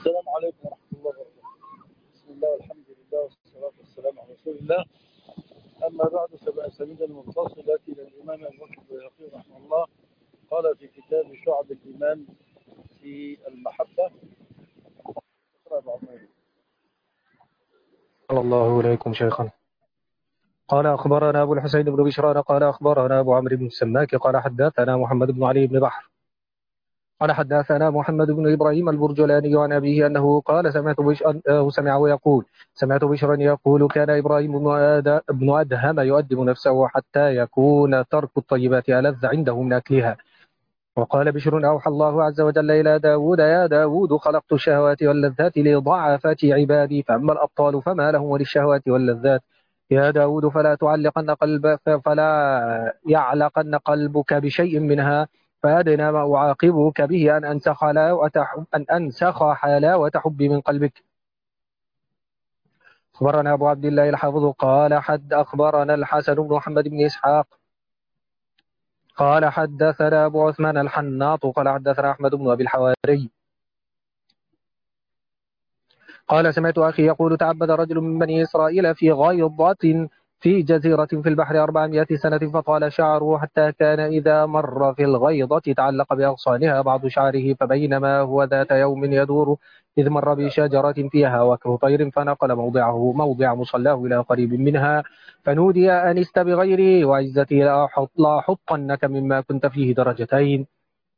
السلام عليكم ورحمة الله وبركاته. بسم الله والحمد لله والصلاة والسلام على رسول الله. أما بعد فبأسانيد المتصلة إلى الإمام أبي بكر البيهقي رحمه الله قال في كتاب شعب الإيمان في المحبة. صلى الله عليكم شيخنا. قال أخبرنا أبو الحسين بن بشران قال أخبرنا أبو عمرو بن السماك قال حدثنا محمد بن علي بن بحر قال حدثنا محمد بن إبراهيم البرجلاني عن أبيه أنه قال سمعت بشرا يقول كان إبراهيم بن أدهم يؤدب نفسه حتى يكون ترك الطيبات ألذ عنده من أكلها. وقال بشر أوحى الله عز وجل إلى داود يا داود خلقت الشهوات واللذات لضعفة عبادي فأما الأبطال فما لهم وللشهوات واللذات يا داود فلا يعلقن قلبك بشيء منها فأدنى ما أعاقبك به أن أنسخ حلاوة حبي من قلبك. أخبرنا أبو عبد الله الحافظ قال أخبرنا الحسن بن محمد بن إسحاق قال حدثنا أبو عثمان الحناط قال حدثنا أحمد بن أبي الحواري قال سمعت أخي يقول تعبد رجل من بني إسرائيل في غيضة في جزيرة في البحر 400 سنة فطال شعره حتى كان إذا مر في الغيضة تعلق بأغصانها بعض شعره فبينما هو ذات يوم يدور إذ مر بشجرة فيها وكر طير فنقل موضع مصلاه إلى قريب منها فنودي أنست بغيري وعزتي لا أحطنك مما كنت فيه درجتين.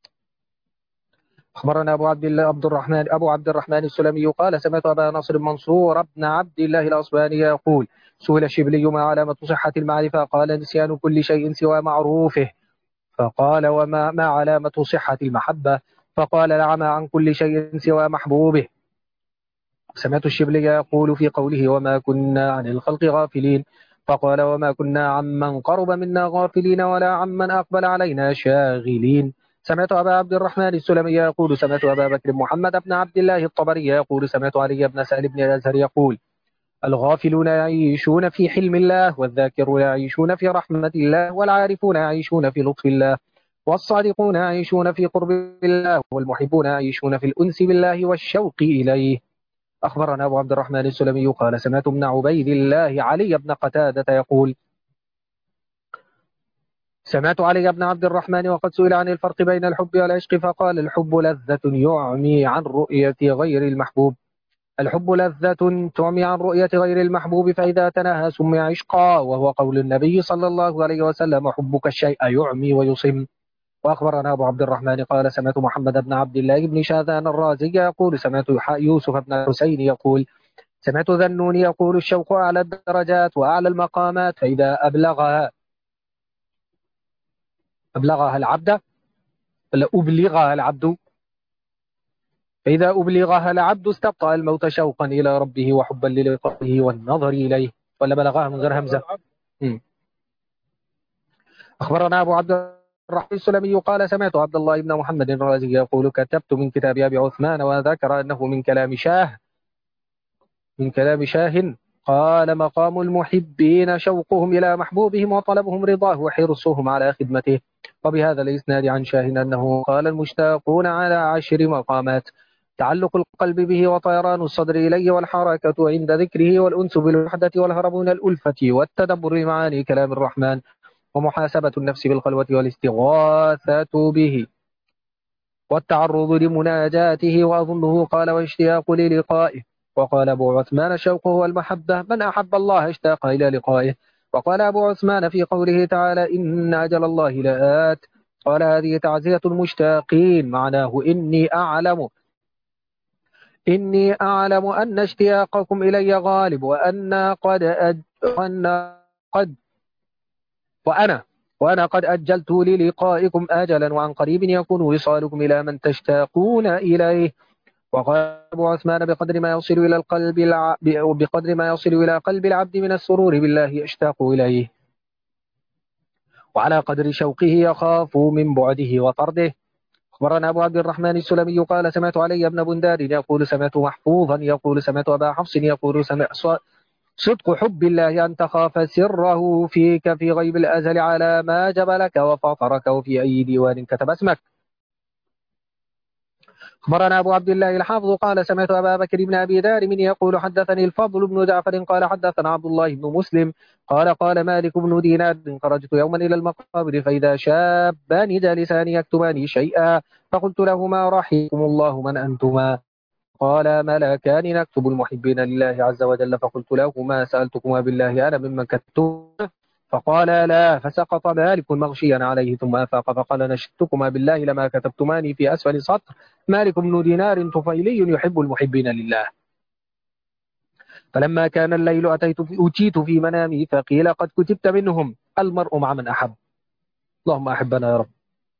أخبرنا أبو عبد الرحمن السلمي قال سمعت أبا نصر منصور بن عبد الله الأصبهاني يقول سئل الشبلي ما علامة صحة المعرفة قال نسيان كل شيء سوى معروفه فقال ما علامة صحة المحبة فقال العمى عن كل شيء سوى محبوبه. سمعت الشبلي يقول في قوله وما كنا عن الخلق غافلين فقال وما كنا عمن قرب منا غافلين ولا عمن أقبل علينا شاغلين. سمعت أبا عبد الرحمن السلمي يقول سمعت أبا بكر محمد بن عبد الله الطبري يقول سمعت علي بن سهل بن الأزهر يقول الغافلون يعيشون في حلم الله والذاكرون يعيشون في رحمة الله والعارفون يعيشون في لطف الله والصادقون يعيشون في قرب الله والمحبون يعيشون في الأنس بالله والشوق إليه. أخبرنا أبو عبد الرحمن السلمي قال سمعت ابن عبيد الله علي بن قتادة يقول سمعت علي بن عبد الرحمن وقد سئل عن الفرق بين الحب والعشق فقال الحب لذة يعمي عن رؤية غير المحبوب. الحب لذة تعمي عن رؤية غير المحبوب فإذا تناهى سمي عشقا وهو قول النبي صلى الله عليه وسلم حبك الشيء يعمي ويصم. وأخبرنا أبو عبد الرحمن قال سمعت محمد بن عبد الله بن شاذان الرازي يقول سمعت يوسف بن الحسين يقول سمعت ذنون يقول الشوق أعلى الدرجات وأعلى المقامات فإذا أبلغها العبد فإذا أبلغها العبد استبطأ الموت شوقا إلى ربه وحبا للقائه والنظر إليه ولا بلغها من غير همزة. أخبرنا أبو عبد الرحمن السلمي قال سمعت عبد الله بن محمد الرازي يقول كتبت من كتاب أبي عثمان وذكر أنه من كلام شاه قال مقام المحبين شوقهم إلى محبوبهم وطلبهم رضاه وحرصهم على خدمته. وبهذا الإسناد عن شاه أنه قال المشتاقون على 10 مقامات تعلق القلب به وطيران الصدر إليه والحركة عند ذكره والأنس بالوحدة والهرب من الألفة والتدبر معاني كلام الرحمن ومحاسبة النفس بالخلوة والاستغاثة به والتعرض لمناجاته وأظنه قال واشتياق للقائه. وقال أبو عثمان الشوق هو المحبة من أحب الله اشتاق إلى لقائه. وقال أبو عثمان في قوله تعالى إن أجل الله لآت قال هذه تعزية المشتاقين معناه إني أعلم أن اشتياقكم إلي غالب وأنا قد أجلت للقائكم آجلا وعن قريب يكون وصالكم إلى من تشتاقون إليه. وقال أبو عثمان بقدر ما يصل إلى قلب العبد من السرور بالله يشتاق إليه وعلى قدر شوقه يخاف من بعده وطرده. أخبرنا أبو عبد الرحمن السلمي قال سمعت علي بن بندار يقول سمعت محفوظا يقول سمعت أبا حفص يقول صدق حب الله أن تخاف سره فيك في غيب الأزل على ما جبلك وفطرك وفي أي ديوان كتب اسمك. أخبرنا أبو عبد الله الحافظ قال سمعت أبا بكر بن أبي دارم يقول حدثني الفضل بن جعفر قال حدثنا عبد الله بن مسلم قال قال مالك بن دينار خرجت يوما إلى المقابر فإذا شابان جالسان يكتبان شيئا فقلت لهما رحمكم الله من أنتما قال ملكان نكتب المحبين لله عز وجل فقلت لهما سألتكما بالله أنا ممن كتبتم فقال لا فسقط مالك مغشيا عليه ثم أفاق فقال نشدتكما بالله لما كتبتماني في أسفل سطر مالك بن دينار طفيلي يحب المحبين لله فلما كان الليل أتيت في منامي فقيل قد كتبت منهم المرء مع من أحب اللهم أحبنا يا رب.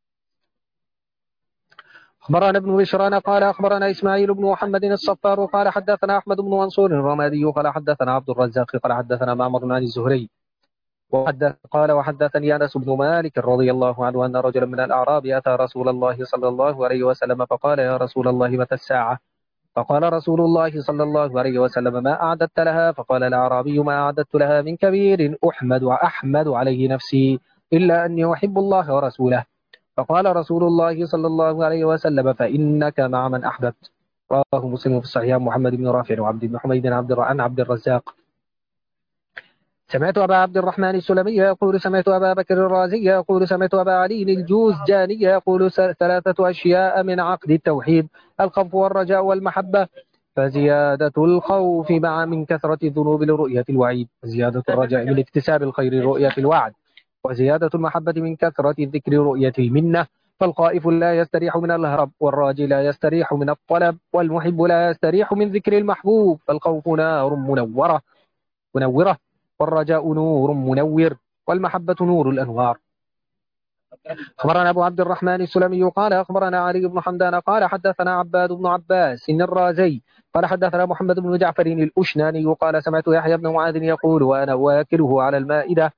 أخبرنا ابن بشران قال أخبرنا إسماعيل بن محمد الصفار قال حدثنا أحمد بن منصور الرمادي قال حدثنا عبد الرزاق قال حدثنا معمر عن الزهري قال وحدثني أنس بن مالك رضي الله عنه أن رجلا من الأعراب أتى رسول الله صلى الله عليه وسلم فقال يا رسول الله متى الساعة فقال رسول الله صلى الله عليه وسلم ما أعددت لها فقال الأعرابي ما أعددت لها من كبير أحمد عليه نفسي إلا أني أحب الله ورسوله فقال رسول الله صلى الله عليه وسلم فإنك مع من أحببت. رواه مسلم في الصحيح محمد بن رافع وعبد بن حميد عن عبد الرزاق. سمعت أبا عبد الرحمن السلمي يقول سمعت أبا بكر الرازي يقول سمعت أبا علي الجوزجاني يقول ثلاثة أشياء من عقد التوحيد الخوف والرجاء والمحبة فزيادة الخوف مع من كثرة الذنوب لرؤية الوعيد وزيادة الرجاء من اكتساب الخير رؤية الوعد وزيادة المحبة من كثرة الذكر رؤية المنة فالخائف لا يستريح من الهرب والراجي لا يستريح من الطلب والمحب لا يستريح من ذكر المحبوب فالخوف نار منورة والرجاء نور منور والمحبة نور الأنوار. أخبرنا أبو عبد الرحمن السلمي قال أخبرنا علي بن حمدان قال حدثنا عباد بن عباس الرازي قال حدثنا محمد بن جعفر الأشناني قال سمعت يحيى بن معاذ يقول وأنا واكله على المائدة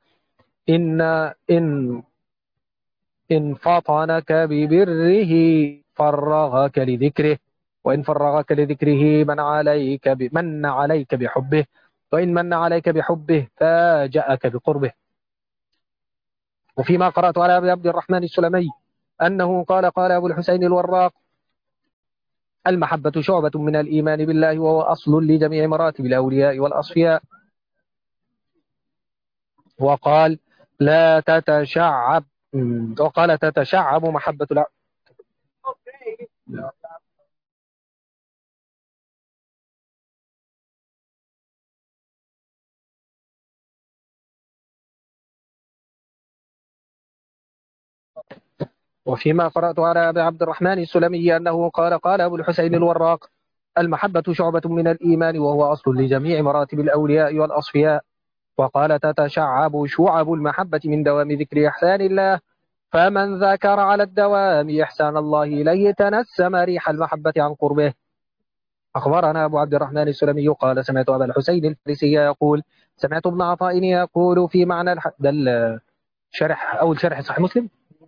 إن فطنك ببره فرغك لذكره وإن فرغك لذكره من عليك بحبه وإن من عليك بحبه فاجأك بقربه. وفيما قرأت على أبي عبد الرحمن السلمي أنه قال أبو الحسين الوراق المحبة شعبة من الإيمان بالله وهو أصل لجميع مراتب الأولياء والأصفياء. وقال تتشعب محبة وفيما قرأت على أبي عبد الرحمن السلمي أنه قال أبو الحسين الوراق المحبة شعبة من الإيمان وهو أصل لجميع مراتب الأولياء والأصفياء. وقال تتشعب شعب المحبة من دوام ذكر إحسان الله فمن ذكر على الدوام إحسان الله إليه تنسم ريح المحبة عن قربه. أخبرنا أبو عبد الرحمن السلمي قال سمعت أبا الحسين الفارسي يقول سمعت ابن عطاء يقول في معنى شرح صحيح مسلم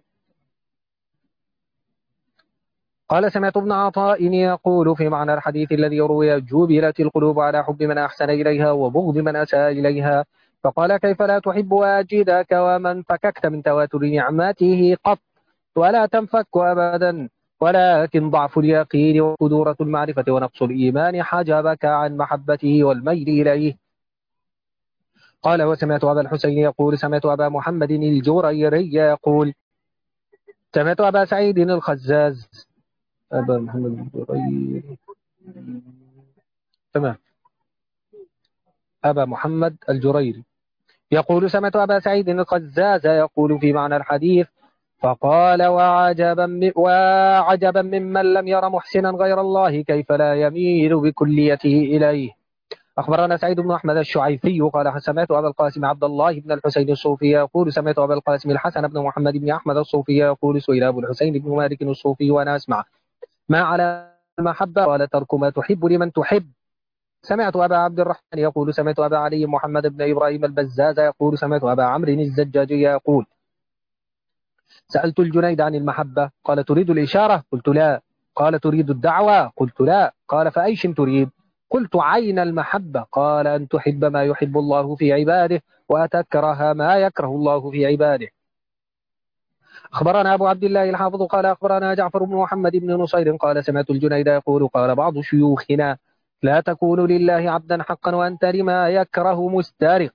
قال سمعت ابن عطاء يقول في معنى الحديث الذي روي جبلت القلوب على حب من أحسن إليها وبغض من أساء إليها فقال كيف لا تحب واجدك ومن فككت من تواتر نعمته قط ولا تنفك أبدا ولكن ضعف اليقين وقدورة المعرفة ونقص الإيمان حجبك عن محبته والميل إليه. قال وسمعت أبا الحسين يقول سمعت أبا محمد الجريري يقول سمعت أبا سعيد الخزاز أبا محمد الجريري تمام أبا محمد الجريري يقول سمعت أبا سعيد الخزاز يقول في معنى الحديث فقال وعجبا ممن لم ير محسنا غير الله كيف لا يميل بكليته إليه. أخبرنا سعيد بن أحمد الشعيثي قال سمعت أبا القاسم عبد الله بن الحسين الصوفي يقول سمعت أبا القاسم الحسن بن محمد بن أحمد الصوفي يقول سئل أبو الحسين بن مالك الصوفي وأنا أسمع ما على المحبة قال ترك ما تحب لمن تحب. سمعت أبا عبد الرحمن يقول سمعت أبا علي محمد بن إبراهيم البزاز يقول سمعت أبا عمرو الزجاجي يقول سألت الجنيد عن المحبة قال تريد الإشارة قلت لا قال تريد الدعوة قلت لا قال فأيش تريد قلت عين المحبة قال أن تحب ما يحب الله في عباده وتكره ما يكره الله في عباده. أخبرنا أبو عبد الله الحافظ قال أخبرنا جعفر بن محمد بن نصير قال سمعت الجنيد يقول قال بعض شيوخنا لا تكون لله عبدا حقا وأنت لما يكره مستارق.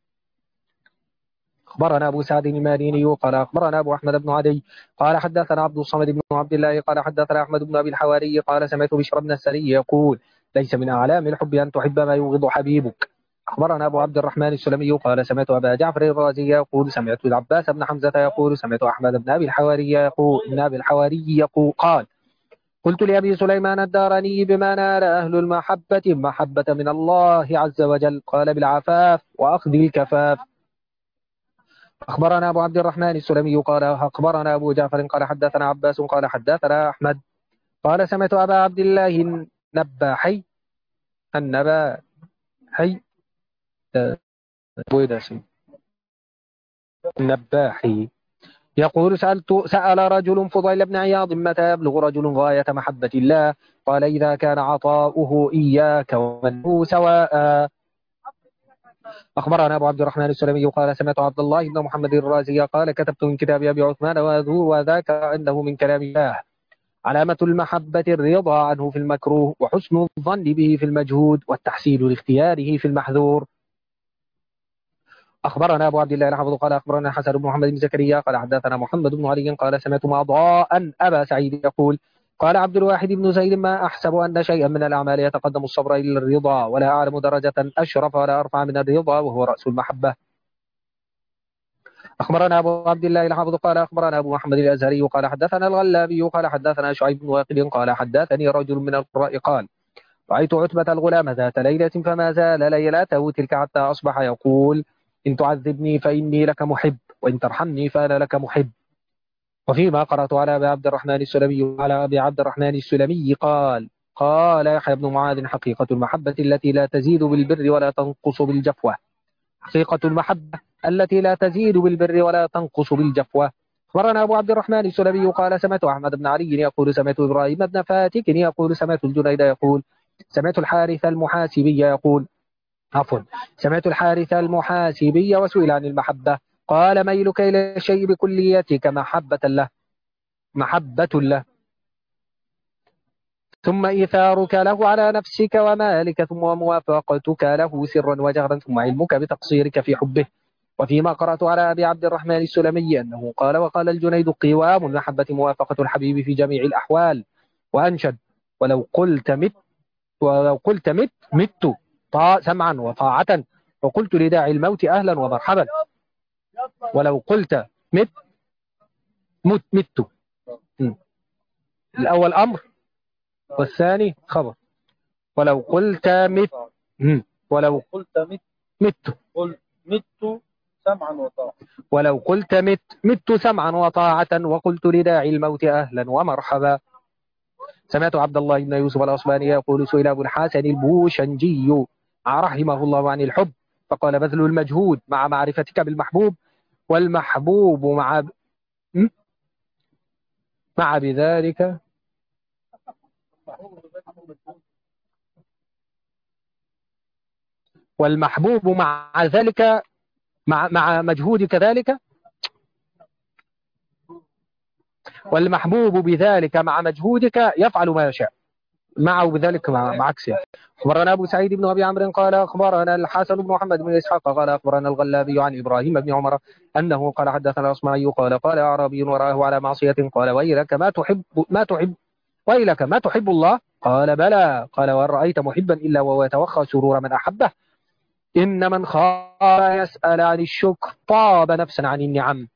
أخبرنا أبو سعد الماريني قال أخبرنا أبو أحمد بن عدي قال حدثنا عبد الصمد بن عبد الله قال حدثنا أحمد بن أبي الحواري قال سمعت بشر بن السري يقول ليس من أعلام الحب أن تحب ما يبغض حبيبك. أخبرنا أبو عبد الرحمن السلمي قال سمعت أبا جعفر الرازي يقول سمعت العباس بن حمزة يقول سمعت أحمد بن أبي الحواري يقول قال قلت لأبي سليمان الداراني بما نال أهل المحبة محبة من الله عز وجل قال بالعفاف وأخذ الكفاف. أخبرنا أبو عبد الرحمن السلمي قال أخبرنا أبو جعفر قال حدثنا عباس قال حدثنا أحمد قال سمعت أبا عبد الله النباحي النباحي يقول سأل رجل فضيل بن عياض متى يبلغ رجل غاية محبة الله قال إذا كان عطاؤه إياك ومنه سواء. أخبرنا أبو عبد الرحمن السلمي قال سمعت عبد الله بن محمد الرازي قال كتبت من كتاب أبي عثمان وذاك عنده من كلام الله علامة المحبة الرضا عنه في المكروه وحسن الظن به في المجهود والتحسين لاختياره في المحذور. أخبرنا أبو عبد الله الحافظ قال أخبرنا حسن بن محمد بن زكريا قال حدثنا محمد بن علي قال سمعت مضاء أبا سعيد يقول قال عبد الواحد بن زيد ما أحسب أن شيئا من الأعمال يتقدم الصبر إلى الرضا ولا أعلم درجة أشرف ولا أرفع من الرضا وهو رأس المحبة. أخبرنا أبو عبد الله الحافظ قال أخبرنا أبو محمد الأزهري قال حدثنا الغلابي قال حدثنا شعيب بن واقد قال حدثني رجل من القراء قال رأيت عتبة الغلام ذات ليلة فما زال ليلته تلك حتى أصبح يقول إن تعذبني فإني لك محب وإن ترحمني فأنا لك محب. وفيما قرأت على أبي عبد الرحمن السلمي قال يحيى بن معاذ حقيقة المحبة التي لا تزيد بالبر ولا تنقص بالجفوة حقيقة المحبة التي لا تزيد بالبر ولا تنقص بالجفوة. أخبرنا أبو عبد الرحمن السلمي قال سمعت أحمد بن علي يقول سمعت إبراهيم بن فاتك يقول سمعت الجنيد يقول سمعت الحارث المحاسبي يقول سمعت الحارث المحاسبي وسئل عن المحبة قال ميلك إلى الشيء بكليتك محبة له ثم إيثارك له على نفسك ومالك ثم موافقتك له سرا وجهرا ثم علمك بتقصيرك في حبه. وفيما قرأت على أبي عبد الرحمن السلمي أنه قال وقال الجنيد قوام المحبة موافقة الحبيب في جميع الأحوال وأنشد ولو قلت مت سمعا وطاعة وقلت لداعي الموت أهلا ومرحبا. ولو قلت مت الأول أمر والثاني خبر. ولو قلت مت سمعا وطاعة ولو قلت مت سمعا وطاعة وقلت لداعي الموت أهلا ومرحبا. سمعت عبد الله بن يوسف الأصباني يقول سئل أبو الحسن البوشنجي رحمه الله عن الحب فقال بذل المجهود مع معرفتك بالمحبوب والمحبوب مع بذلك والمحبوب مع ذلك مع مجهودك ذلك والمحبوب بذلك مع مجهودك يفعل ما يشاء معه بذلك مع عكس يعني. أخبرنا أبو سعيد بن أبي عمرو قال أخبرنا الحسن بن محمد بن إسحاق قال أخبرنا الغلابي عن إبراهيم بن عمر أنه قال حدثنا الأصمعي قال أعرابي وراه على معصية قال ويلك ما تحب الله قال بلى قال وهل رأيت محبا إلا وهو يتوخى سرور من أحبه إن من خاف يسأل عن الشكر طاب نفسا عن النعم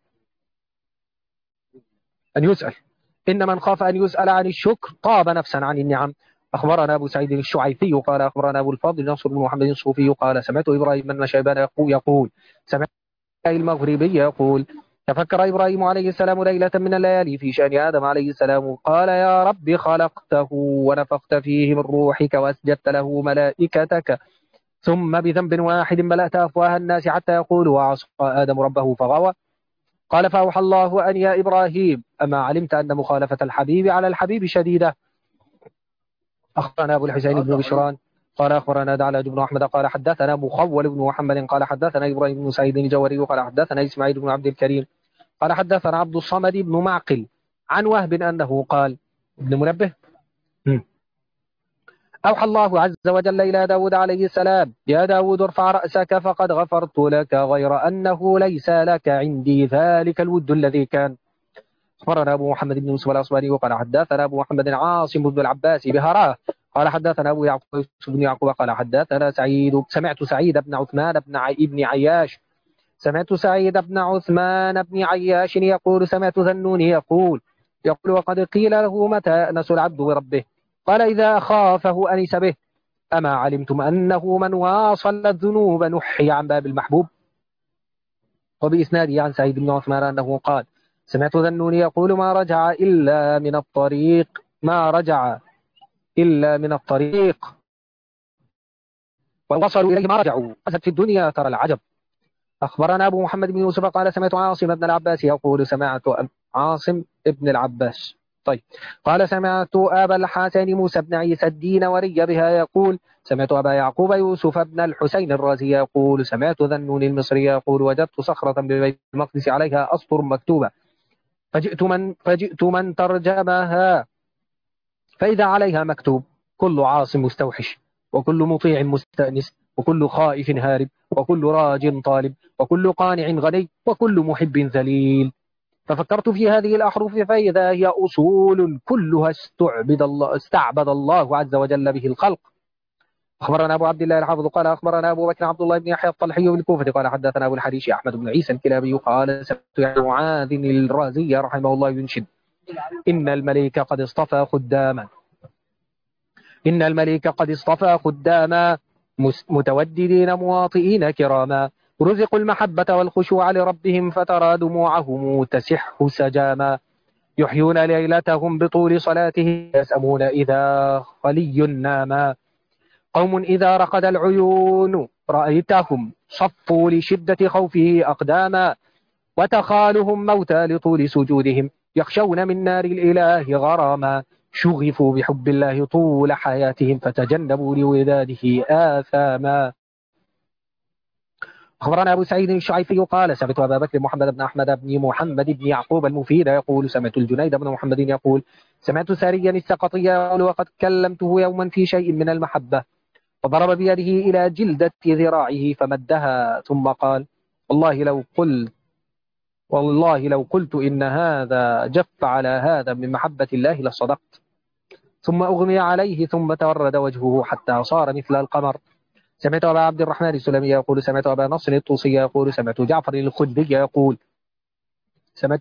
إن من خاف أن يسأل عن الشكر طاب نفسا عن النعم. أخبرنا أبو سعيد الشعيثي قال أخبرنا أبو الفضل نصر بن محمد الصوفي قال سمعت إبراهيم بن شيبان يقول سمعت المغربي يقول تفكر إبراهيم عليه السلام ليلة من الليالي في شأن آدم عليه السلام قال يا رب خلقته ونفخت فيه من روحك وأسجدت له ملائكتك ثم بذنب واحد ملأت أفواه الناس حتى يقول وعصى آدم ربه فغوى قال فأوحى الله أن يا إبراهيم أما علمت أن مخالفة الحبيب على الحبيب شديدة. أخبرنا أبو الحسين بن بشران قال أخبرنا دعلج بن أحمد قال حدثنا مخول بن محمد قال حدثنا إبراهيم بن سعيد الجوهري قال حدثنا إسماعيل بن عبد الكريم قال حدثنا عبد الصمد بن معقل عن وهب أنه قال ابن منبه أوحى الله عز وجل إلى داود عليه السلام يا داود ارفع رأسك فقد غفرت لك غير أنه ليس لك عندي ذلك الود الذي كان. أخبرنا أبو محمد بن يوسف الأصبهاني وقال حدثنا أبو محمد عاصم بن العباس بهراه قال حدثنا أبو يعقوب بن يعقوب قال حدثنا سمعت سعيد بن عثمان بن عياش سمعت سعيد بن عثمان بن عياش يقول سمعت ذنون يقول وقد قيل له متى أنس العبد بربه قال إذا خافه أنس به أما علمتم أنه من واصل الذنوب نحي عن باب المحبوب. وبإسناده عن سعيد بن عثمان أنه قال سمعت ذنون يقول ما رجع إلا من الطريق ووصلوا إليه ما رجعوا أسد في الدنيا ترى العجب. أخبرنا أبو محمد بن يوسف قال سمعت عاصم بن العباس يقول سمعت عاصم بن العباس طيب قال سمعت أبا الحسن موسى بن عيسى الدينوري بها يقول سمعت أبا يعقوب يوسف بن الحسين الرازي يقول سمعت ذنون المصري يقول وجدت صخرة ببيت المقدس عليها أسطر مكتوبة فجئت من ترجمها فإذا عليها مكتوب كل عاصم مستوحش وكل مطيع مستأنس وكل خائف هارب وكل راج طالب وكل قانع غني وكل محب ذليل. ففكرت في هذه الأحرف فإذا هي أصول كلها استعبد الله عز وجل به الخلق. أخبرنا أبو عبد الله الحافظ قال أخبرنا أبو بكر عبد الله بن يحيى الطلحي بالكوفة قال حدثنا أبو الحريش أحمد بن عيسى الكلابي قال سمعت معاذ الرازي رحمه الله ينشد إن الملك قد اصطفى خداما متوددين مواطئين كراما رزقوا المحبة والخشوع لربهم فترى دموعهم تسح سجاما يحيون ليلتهم بطول صلاتهم يسأمون إذا خلي ناما قوم إذا رقد العيون رأيتهم صفوا لشدة خوفه أقداما وتخالهم موتى لطول سجودهم يخشون من نار الإله غراما شغفوا بحب الله طول حياتهم فتجنبوا لوداده آثاما. أخبرنا أبو سعيد الشعيفي قال سمعت أبا بكر محمد بن أحمد بن محمد بن يعقوب المفيد يقول سمعت الجنيد بن محمد يقول سمعت ساريا السقطي يقول وقد كلمته يوما في شيء من المحبة فضرب بيده إلى جلدة ذراعه فمدها ثم قال والله لو قلت إن هذا جف على هذا من محبة الله لصدقت. ثم أغمي عليه ثم تورد وجهه حتى صار مثل القمر. سمعت أبا عبد الرحمن السلمي يقول سمعت أبا نصر الطوسي يقول سمعت جعفر الخدري يقول سمعت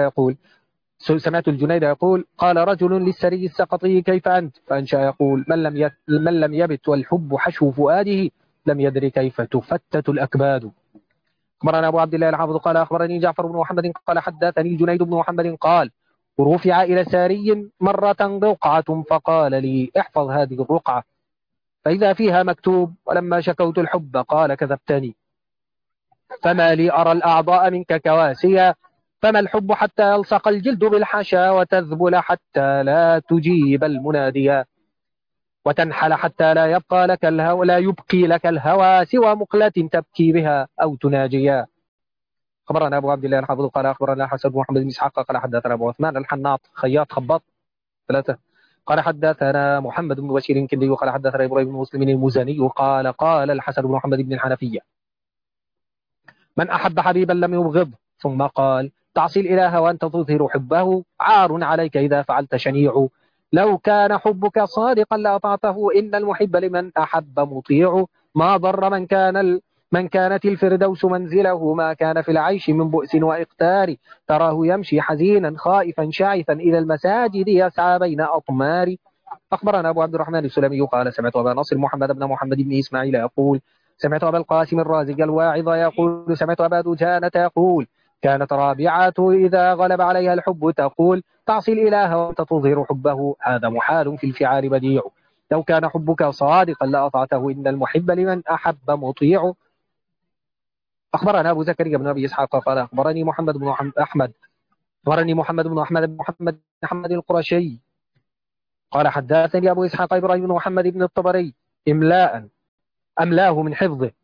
الجنيد يقول قال رجل للسري السقطي كيف أنت فأنشأ يقول من لم يبت والحب حشو فؤاده لم يدر كيف تفتت الأكباد. أخبرنا أبو عبد الله الحافظ قال أخبرني جعفر بن محمد قال حدثني الجنيد بن محمد قال رفع إلى ساري مرة رقعة فقال لي احفظ هذه الرقعة فإذا فيها مكتوب ولما شكوت الحب قال كذبتني فما لي أرى الأعضاء منك كواسيا فما الحب حتى يلصق الجلد بالحشا وتذبل حتى لا تجيب المناديا وتنحل حتى لا يبقي لك الهوى سوى مقلة تبكي بها أو تناجيا. خبرنا أبو عبد الله الحافظ قال أخبرنا حسن بن محمد بن إسحاق قال حدثنا أبو عثمان الحناط خياط خباط ثلاثة قال حدثنا محمد بن بشير كندي قال حدثنا إبراهيم بن مسلم المزني قال الحسن بن محمد بن الحنفية من أحب حبيبا لم يبغض ثم قال تعصي الإله وأنت تظهر حبه عار عليك إذا فعلت شنيع لو كان حبك صادقا لأطعته إن المحب لمن أحب مطيع ما ضر من كانت الفردوس منزله ما كان في العيش من بؤس وإقتار تراه يمشي حزينا خائفا شاعثا إلى المساجد يسعى بين أطمار. أخبرنا أبو عبد الرحمن السلمي قال سمعت أبا نصر محمد بن محمد بن إسماعيل يقول سمعت أبا القاسم الرازي الواعظ يقول سمعت أبا دجانة يقول كانت رابعة إذا غلب عليها الحب تقول تعصي الإله وأنت تظهر حبه هذا محال في الفعال بديع لو كان حبك صادقا لأطعته إن المحب لمن أحب مطيع. أخبرنا أبو زكريا بن أبي إسحاق قال أخبرني محمد بن أحمد بن محمد القرشي قال حدثني أبو إسحاق إبراهيم بن محمد بن الطبري أملاه من حفظه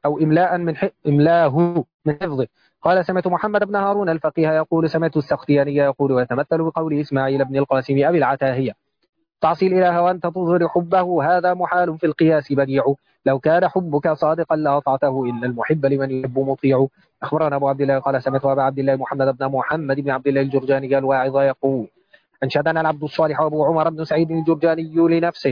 أو إملاه من حفظه. قال سمعت محمد بن هارون الفقيه يقول سمعت السختياني يقول ويتمثل بقول إسماعيل بن القاسم أبي العتاهية تعصي الإله وأنت تظهر حبه هذا محال في القياس بديع لو كان حبك صادقا لأطعته إلا المحب لمن يحب مطيع. أخبرنا أبو عبد الله قال سمعت أبا عبد الله محمد بن عبد الله الجرجاني الواعظ يقول أنشدنا العبد الصالح أبو عمر بن سعيد الجرجاني لنفسه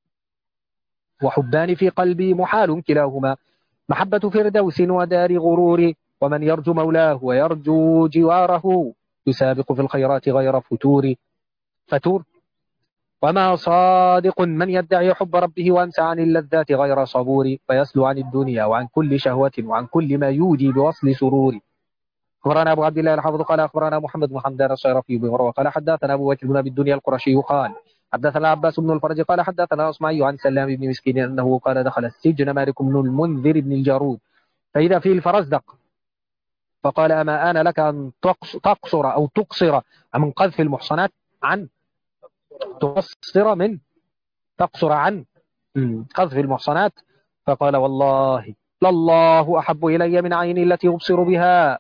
وحبان في قلبي محال كلاهما محبة فردوس ودار غرور ومن يرجو مولاه ويرجو جواره يسابق في الخيرات غير فتور وما صادق من يدعي حب ربه وانسى عن اللذات غير صبور فيسلو عن الدنيا وعن كل شهوة وعن كل ما يودي بوصل سرور. أخبرنا أبو عبد الله الحافظ قال أخبرنا محمد بن حمدان الشيرفي بمروه قال حدثنا أبو بكر بن أبي الدنيا القرشي قال حدثنا عباس بن الفرج قال حدثنا أصمعي عن سلام بن مسكين أنه قال دخل السجن مالك بن المنذر بن الجارود فإذا فيه الفرزدق فقال أما آن لك أن تقصر أو تقصر من قذف المحصنات عن تقصر عن قذف المحصنات فقال والله لله أحب إلي من عيني التي أبصر بها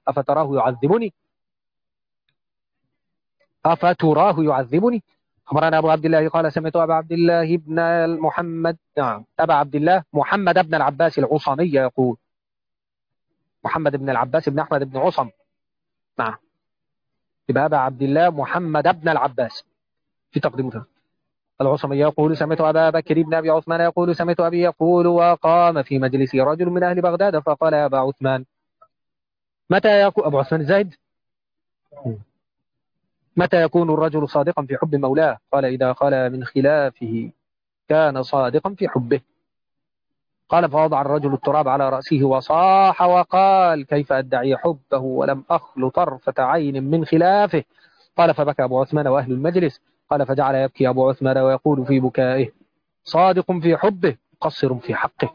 أفتراه يعذبني. أخبرنا أبو عبد الله قال سمعت أبا عبد الله بن محمد أبا عبد الله محمد بن العباس العصمي يقول محمد بن العباس بن أحمد بن عصم نعم يبقى أبا عبد الله محمد بن العباس في تقديمه العصمي يقول سمعت أبا بكر بن أبي عثمان يقول سمعت أبي يقول وقام في مجلس رجل من أهل بغداد فقال يا أبا عثمان متى يكون أبو عثمان الزاهد متى يكون الرجل صادقا في حب مولاه قال إذا خلا من خلافه كان صادقا في حبه. قال فوضع الرجل التراب على رأسه وصاح وقال كيف أدعي حبه ولم أخل طرفة عين من خلافه. قال فبكى أبو عثمان وأهل المجلس قال فجعل يبكي أبو عثمان ويقول في بكائه صادق في حبه قصر في حقه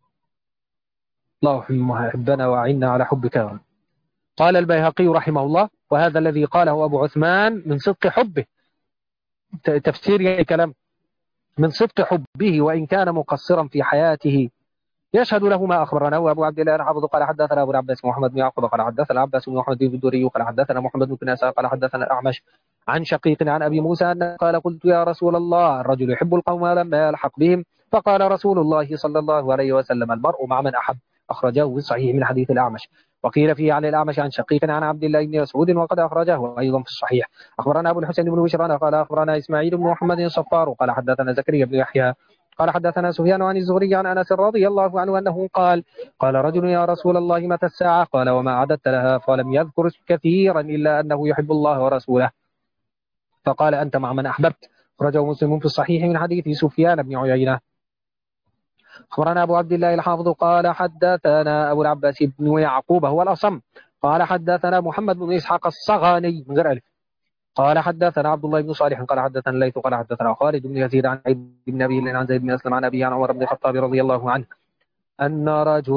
اللهم أحبنا وأعنا على حبك. قال البيهقي رحمه الله وهذا الذي قاله أبو عثمان من صدق حبه تفسير كلام من صدق حبه وإن كان مقصرا في حياته يشهد له ما أخبرنا وأبو عبد الله الحافظ قال حدثنا أبو العباس محمد بن يعقوب قال حدثنا عباس بن محمد بن الدوري قال حدثنا محمد بن كناسة قال حدثنا الأعمش عن شقيق عن أبي موسى أن قال قلت يا رسول الله الرجل يحب القوم لما يلحق بهم فقال رسول الله صلى الله عليه وسلم المرء مع من أحب أخرجه في الصحيح من حديث الأعمش. وقيل فيه عن الأعمش عن شقيق عن عبد الله بن مسعود وقد أخرجه أيضا في الصحيح. أخبرنا أبو الحسين بن بشران قال أخبرنا إسماعيل بن محمد الصفار قال حدثنا زكريا بن يحيى قال حدثنا سفيان عن الزهري عن أنس رضي الله عنه أنه قال رجل يا رسول الله متى الساعة قال وما عددت لها فلم يذكر كثيرا إلا أنه يحب الله ورسوله فقال أنت مع من أحببت. أخرجه مسلم في الصحيح من حديث سفيان بن عيينة. أخبرنا أبو عبد الله الحافظ قال حدثنا أبو العباس بن يعقوب هو الأصم قال حدثنا محمد بن إسحاق الصغاني من غير ألف قال حدثنا عبد الله بن صالح قال حدثنا الليث قال حدثنا خالد بن يزيد عن عبد بن أبي عن زيد بن أسلم عن أبي عن عمر بن الخطاب رضي الله عنه أن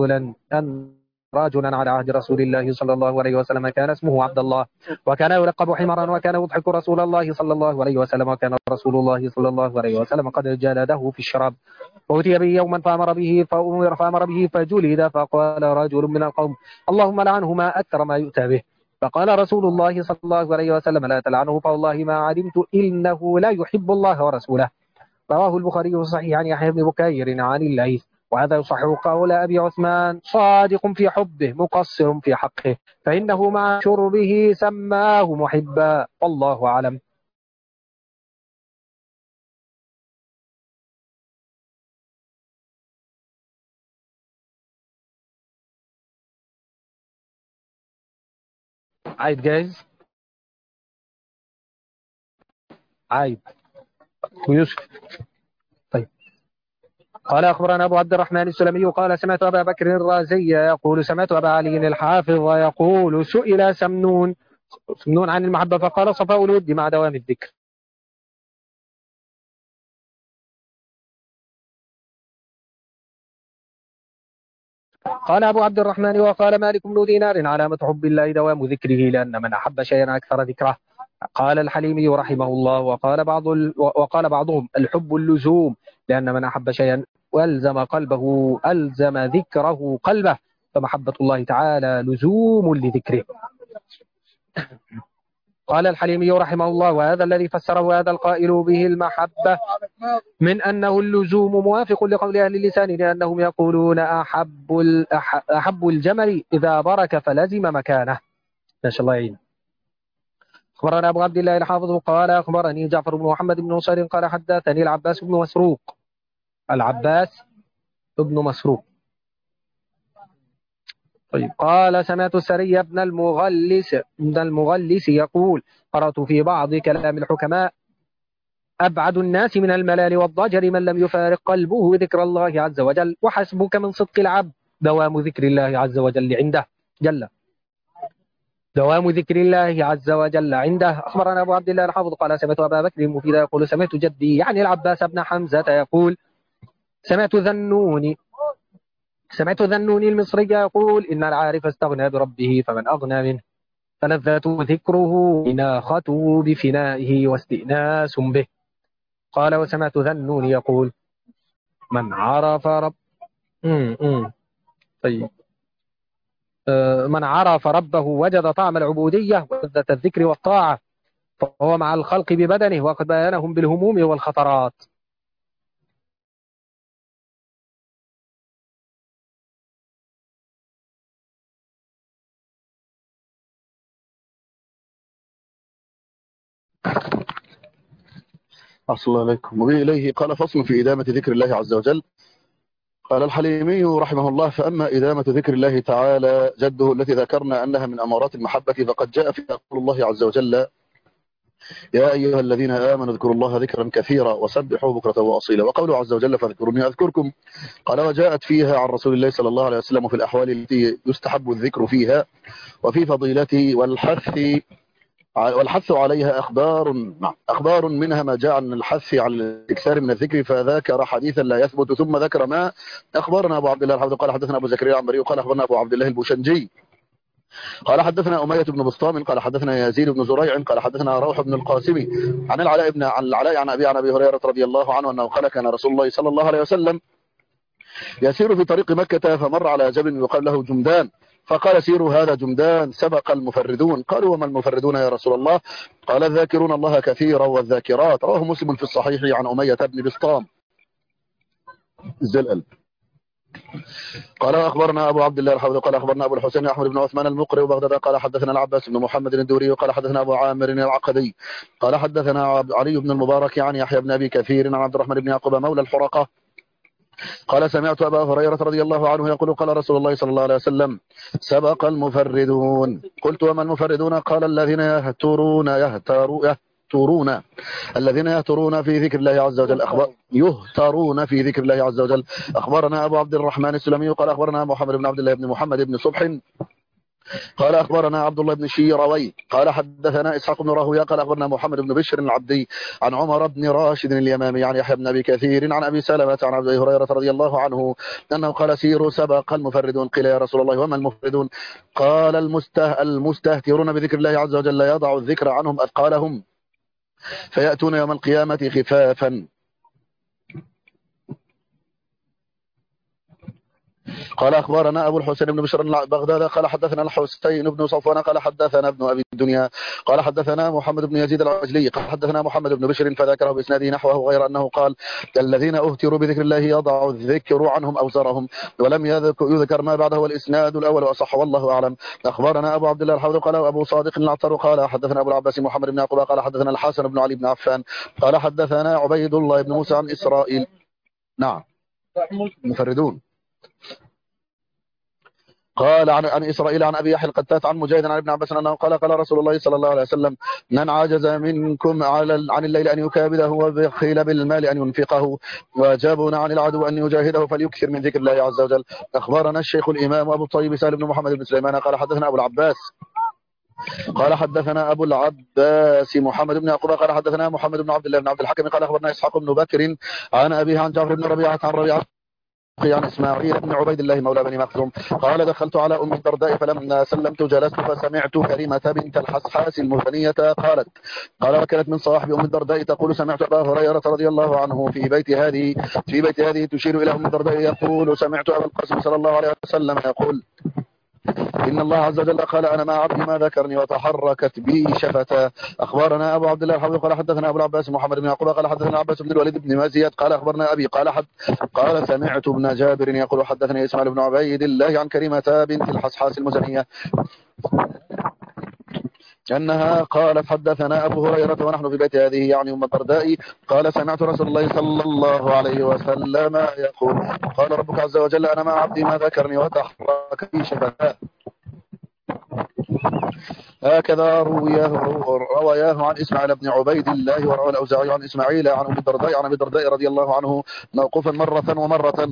رجلا على عهد رسول الله صلى الله عليه وسلم كان اسمه عبد الله وكان يلقب حمارا وكان يضحك رسول الله صلى الله عليه وسلم وكان رسول الله صلى الله عليه وسلم قد جلده في الشراب فأتي به يوما فأمر به فجلد فقال رجل من القوم اللهم لعنه ما أكثر ما يؤتى به فقال رسول الله صلى الله عليه وسلم لا تلعنه فوالله ما علمت إنه لا يحب الله ورسوله. رواه البخاري في الصحيح عن يحيى بن بكير عن الليث وهذا يصحح قول أبي عثمان صادق في حبه مقصر في حقه فإنه مع شربه سماه محبا والله أعلم. عايد جايز عايد ويوسف طيب. قال أخبرنا أبو عبد الرحمن السلمي قال سمعت أبا بكر الرازي يقول سمعت أبا علي الحافظ يقول سئل سمنون عن المحبة فقال صفاء الود مع دوام الذكر. قال أبو عبد الرحمن وقال مالك بن دينار علامة حب الله دوام ذكره لأن من أحب شيئا أكثر ذكره. قال الحليمي رحمه الله وقال بعضهم الحب اللزوم لأن من أحب شيئا ألزم ذكره قلبه، فمحبة الله تعالى لزوم لذكره. قال الحليمي رحمه الله: وهذا الذي فسره هذا القائل به المحبة من أنه اللزوم موافق لقول أهل اللسان، لأنهم يقولون أحب الجمل إذا برك فلزم مكانه. ما شاء الله يعين. أخبرنا أبو عبد الله الحافظ قال أخبرني جعفر بن محمد بن نصير قال حدثني العباس بن مسروق. العباس بن مسروق. طيب. قال سمعت السري بن المغلس يقول: قرأت في بعض كلام الحكماء: أبعد الناس من الملال والضجر من لم يفارق قلبه ذكر الله عز وجل، وحسبك من صدق العبد دوام ذكر الله عز وجل عنده جل. دوام ذكر الله عز وجل عنده. أخبرنا أبو عبد الله الحافظ قال سمعت أبا بكر المفيد يقول: سمعت جدي يعني العباس بن حمزة يقول: سمعت ذنون المصري يقول: إن العارف استغنى بربه فمن أغنى منه، فلذته ذكره إناخته بفنائه واستئناس به. قال: وسمعت ذنون يقول: من عرف طيب. من عرف ربه وجد طعم العبودية ولذة الذكر والطاعة، فهو مع الخلق ببدنه، وقد بيانهم بالهموم والخطرات. أحسن الله عليكم. وإليه قال: فصل في إدامة ذكر الله عز وجل. قال الحليمي رحمه الله: فأما إدامة ذكر الله تعالى جده التي ذكرنا أنها من أمارات المحبة، فقد جاء في قول الله عز وجل: يا أيها الذين آمنوا اذكروا الله ذكرا كثيرا وسبحوه بكرة وأصيلا. وقوله عز وجل: فاذكروني أذكركم. قال: وجاءت فيها عن رسول الله صلى الله عليه وسلم في الأحوال التي يستحب الذكر فيها وفي فضيلته والحث عليها أخبار منها ما جاء عن الحث على الاكثار من الذكر، فذكر حديثا لا يثبت ثم ذكر ما. أخبرنا أبو عبد الله الحافظ قال حدثنا أبو زكريا عن بريء قال أخبرنا أبو عبد الله البوشنجي قال حدثنا أمية بن بسطام قال حدثنا يزيد بن زريع قال حدثنا روح بن القاسم عن العلاء عن أبي هريرة رضي الله عنه أنه قال: كان رسول الله صلى الله عليه وسلم يسير في طريق مكة فمر على جبل يقال له جمدان، فقال: سيروا هذا جمدان سبق المفردون. قالوا: وما المفردون يا رسول الله؟ قال: الذاكرون الله كثيرا والذاكرات. رواه مسلم في الصحيح عن أمية بن بسطام الزلال. قال: أخبرنا أبو عبد الله الحافظ قال أخبرنا أبو الحسين أحمد بن عثمان المقري وبغداد قال حدثنا العباس بن محمد الدوري قال حدثنا أبو عامر العقدي قال حدثنا علي بن المبارك عن يحيى بن أبي كثير عن عبد الرحمن بن يعقوب مولى الحرقة قال: سمعت أبا هريرة رضي الله عنه يقول: قال رسول الله صلى الله عليه وسلم: سبق المفردون. قلت: وما المفردون؟ قال: الذين يهترون في ذكر الله عز وجل. يهترون في ذكر الله عز وجل. أخبرنا أبو عبد الرحمن السلمي قال أخبرنا محمد بن عبد الله بن محمد بن صبح قال أخبرنا عبد الله بن شيروي قال حدثنا إسحاق بن راهويه قال أخبرنا محمد بن بشر العبدي عن عمر بن راشد اليمامي عن يحيى بن أبي كثير عن أبي سلمة عن أبي هريرة رضي الله عنه أنه قال: سيروا سبق المفردون. قيل: يا رسول الله وما المفردون؟ قال: المستهترون بذكر الله عز وجل يضع الذكر عنهم أثقالهم فيأتون يوم القيامة خفافا. قال أخبرنا أبو الحسين بن بشر بغداد قال حدثنا الحسين بن صفوان قال حدثنا ابن أبي الدنيا قال حدثنا محمد بن يزيد العجلي قال حدثنا محمد بن بشر فذكره بإسناده نحوه غير أنه قال: الذين أهتروا بذكر الله يضع الذكر عنهم أوزارهم، ولم يذكر ما بعده والإسناد الأول أصح والله أعلم. أخبرنا أبو عبد الله الحافظ قال أبو صادق العطار قال حدثنا أبو العباس محمد بن يعقوب قال حدثنا الحسن بن علي بن عفان قال حدثنا عبيد الله بن موسى عن إسرائيل. نعم مفردون. قال عن إسرائيل عن أبي يحيى القتات عن مجاهد عن ابن عباس أنه قال: قال رسول الله صلى الله عليه وسلم: من عجز منكم عن الليل أن يكابده وبخيل بالمال أن ينفقه وجبن عن العدو أن يجاهده فليكثر من ذكر الله عز وجل. أخبرنا الشيخ الإمام أبو الطيب سهل بن محمد بن سليمان قال حدثنا أبو العباس قال حدثنا أبو العباس محمد بن يعقوب قال حدثنا محمد بن عبد الله بن عبد الحكم قال أخبرنا إسحاق بن بكر عن أبيه عن جعفر بن ربيعة عن ربيعة عن إسماعيل بن عبيد الله مولى بني مخزوم قال دخلت على أم الدرداء فلما سلمت جلست فسمعت كريمة بنت الحسحاس المزنية قال وكانت من صاحب أم الدرداء تقول سمعت أبا هريرة رضي الله عنه في بيت هذه تشير إلى أم الدرداء يقول سمعت أبا القاسم صلى الله عليه وسلم يقول إن الله عز وجل قال أنا مع عبدي ما ذكرني وتحركت بي شفتاه. أخبرنا أبو عبد الله الحافظ قال حدثنا أبو العباس محمد بن يعقوب قال حدثنا عباس بن الوليد بن مازيد قال أخبرنا أبي قال سمعت ابن جابر يقول حدثني إسماعيل بن عبيد الله عن كريمة بنت الحسحاس المزنية أنها قالت حدثنا أبو هريرة ونحن في بيت هذه يعني أم الدرداء قال سمعت رسول الله صلى الله عليه وسلم يقول قال ربك عز وجل أنا مع عبدي ما ذكرني وتحرك بي شفتاه. هكذا روياه عن إسماعيل بن عبيد الله وروى الأوزاعي عن إسماعيل عن أبي الدرداء عن أبي الدرداء رضي الله عنه موقوفا مرة ومرة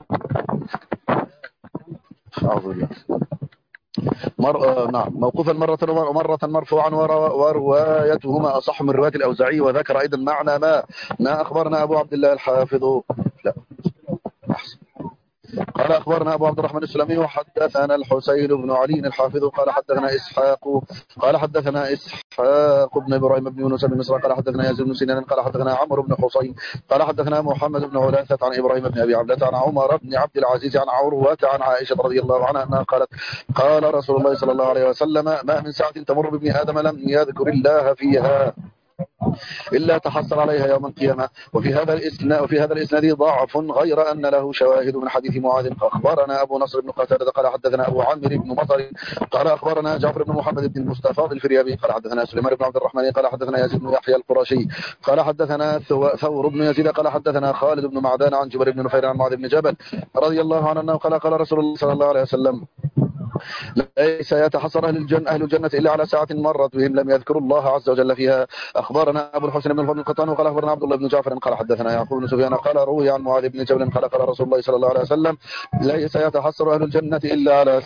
نعم موقوفا مرة ومرة مرفوعا وروايتهما أصح من رواية الأوزاعي وذكر أيضا معنى ما أخبرنا أبو عبد الله الحافظ لا أحسن. قال أخبرنا أبو عبد الرحمن السلمي وحدثنا الحسين بن علي الحافظ قال حدثنا إسحاق بن إبراهيم بن يونس بن مصر قال حدثنا يزيد بن سنان قال حدثنا عمرو بن حصين قال حدثنا محمد بن علاثة عن إبراهيم بن أبي عبدة عن عمر بن عبد العزيز عن عروة عن عائشة رضي الله عنها أنها قالت قال رسول الله صلى الله عليه وسلم ما من ساعة تمر بابن آدم لم يذكر الله فيها إلا تحصل عليها يوم القيامة. وفي هذا الإسناد ضعف غير أن له شواهد من حديث معاذ. أخبرنا أبو نصر بن قتادة قال حدثنا أبو عامر بن مطر قال أخبرنا جعفر بن محمد بن المستفاض الفريابي قال حدثنا سليمان بن عبد الرحمن قال حدثنا يزيد بن يحيى القرشي قال حدثنا ثور بن يزيد قال حدثنا خالد بن معدان عن جبر بن نفير عن معاذ بن جبل رضي الله عنه قال رسول الله صلى الله عليه وسلم ليس يتحصر أهل الجنة إلا على ساعة مرت بهم لم يذكروا الله عز وجل فيها. أخبرنا أبو الحسن بن الفضل القطان وقال أخبرنا عبد الله بن جعفر قال حدثنا يعقوب بن سفيان قال روي عن معاذ بن جبل قال رسول الله صلى الله عليه وسلم ليس يتحصر أهل الجنة إلا على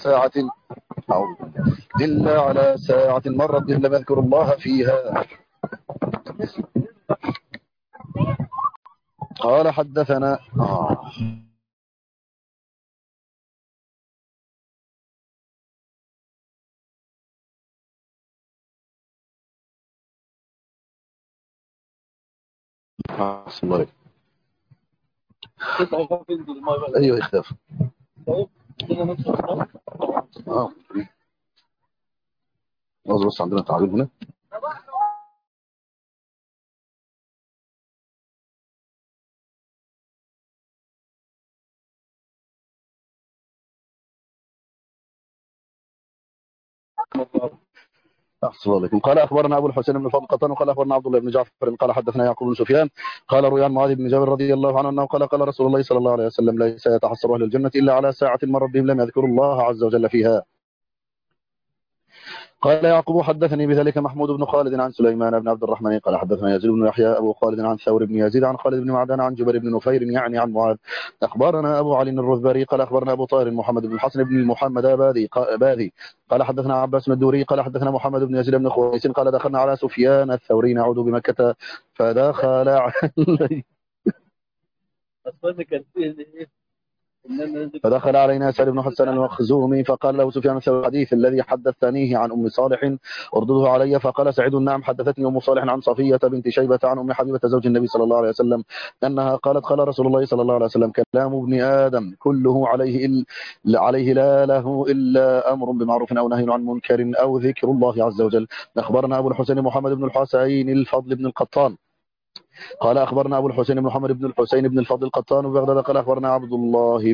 ساعة مرت بهم لم يذكروا الله فيها. قال حدثنا الله ايوه يختلف بص عندنا تعريض هنا أحسن الله. قال أخبرنا أبو الحسين بن الفضل القطان وقال أخبرنا عبد الله بن جعفر قال حدثنا يعقوب بن سفيان قال روي عن معاذ بن جبل رضي الله عنه أنه قال رسول الله صلى الله عليه وسلم ليس يتحصر أهل الجنة إلا على ساعة مر بهم لم يذكروا الله عز وجل فيها. قال يعقوب حدثني بذلك محمود بن خالد عن سليمان بن عبد الرحمن قال حدثنا يزيد بن يحيى أبو خالد عن ثور بن يزيد عن خالد بن معدان عن جبر بن نفير يعني عن معاذ. أخبرنا أبو علي الرذباري قال أخبرنا أبو طاهر محمد بن الحسن بن محمد باذي قال حدثنا عباس بن الدوري قال حدثنا محمد بن يزيد بن خويس قال دخلنا على سفيان الثوري نعود بمكة فدخل علينا سعد بن حسن المخزومي فقال له سفيان الثوري الحديث الذي حدثتنيه عن أم صالح أردده علي. فقال سعيد نعم حدثتني أم صالح عن صفية بنت شيبة عن أم حبيبة زوج النبي صلى الله عليه وسلم أنها قالت قال رسول الله صلى الله عليه وسلم كلام ابن آدم كله عليه لا له إلا أمر بمعروف أو نهي عن منكر أو ذكر الله عز وجل. أخبرنا أبو الحسين محمد بن الحسين الفضل بن القطان قال أخبرنا أبو الحسين بن محمد بن الحسين بن الفضل القطان ببغداد قال أخبرنا عبد الله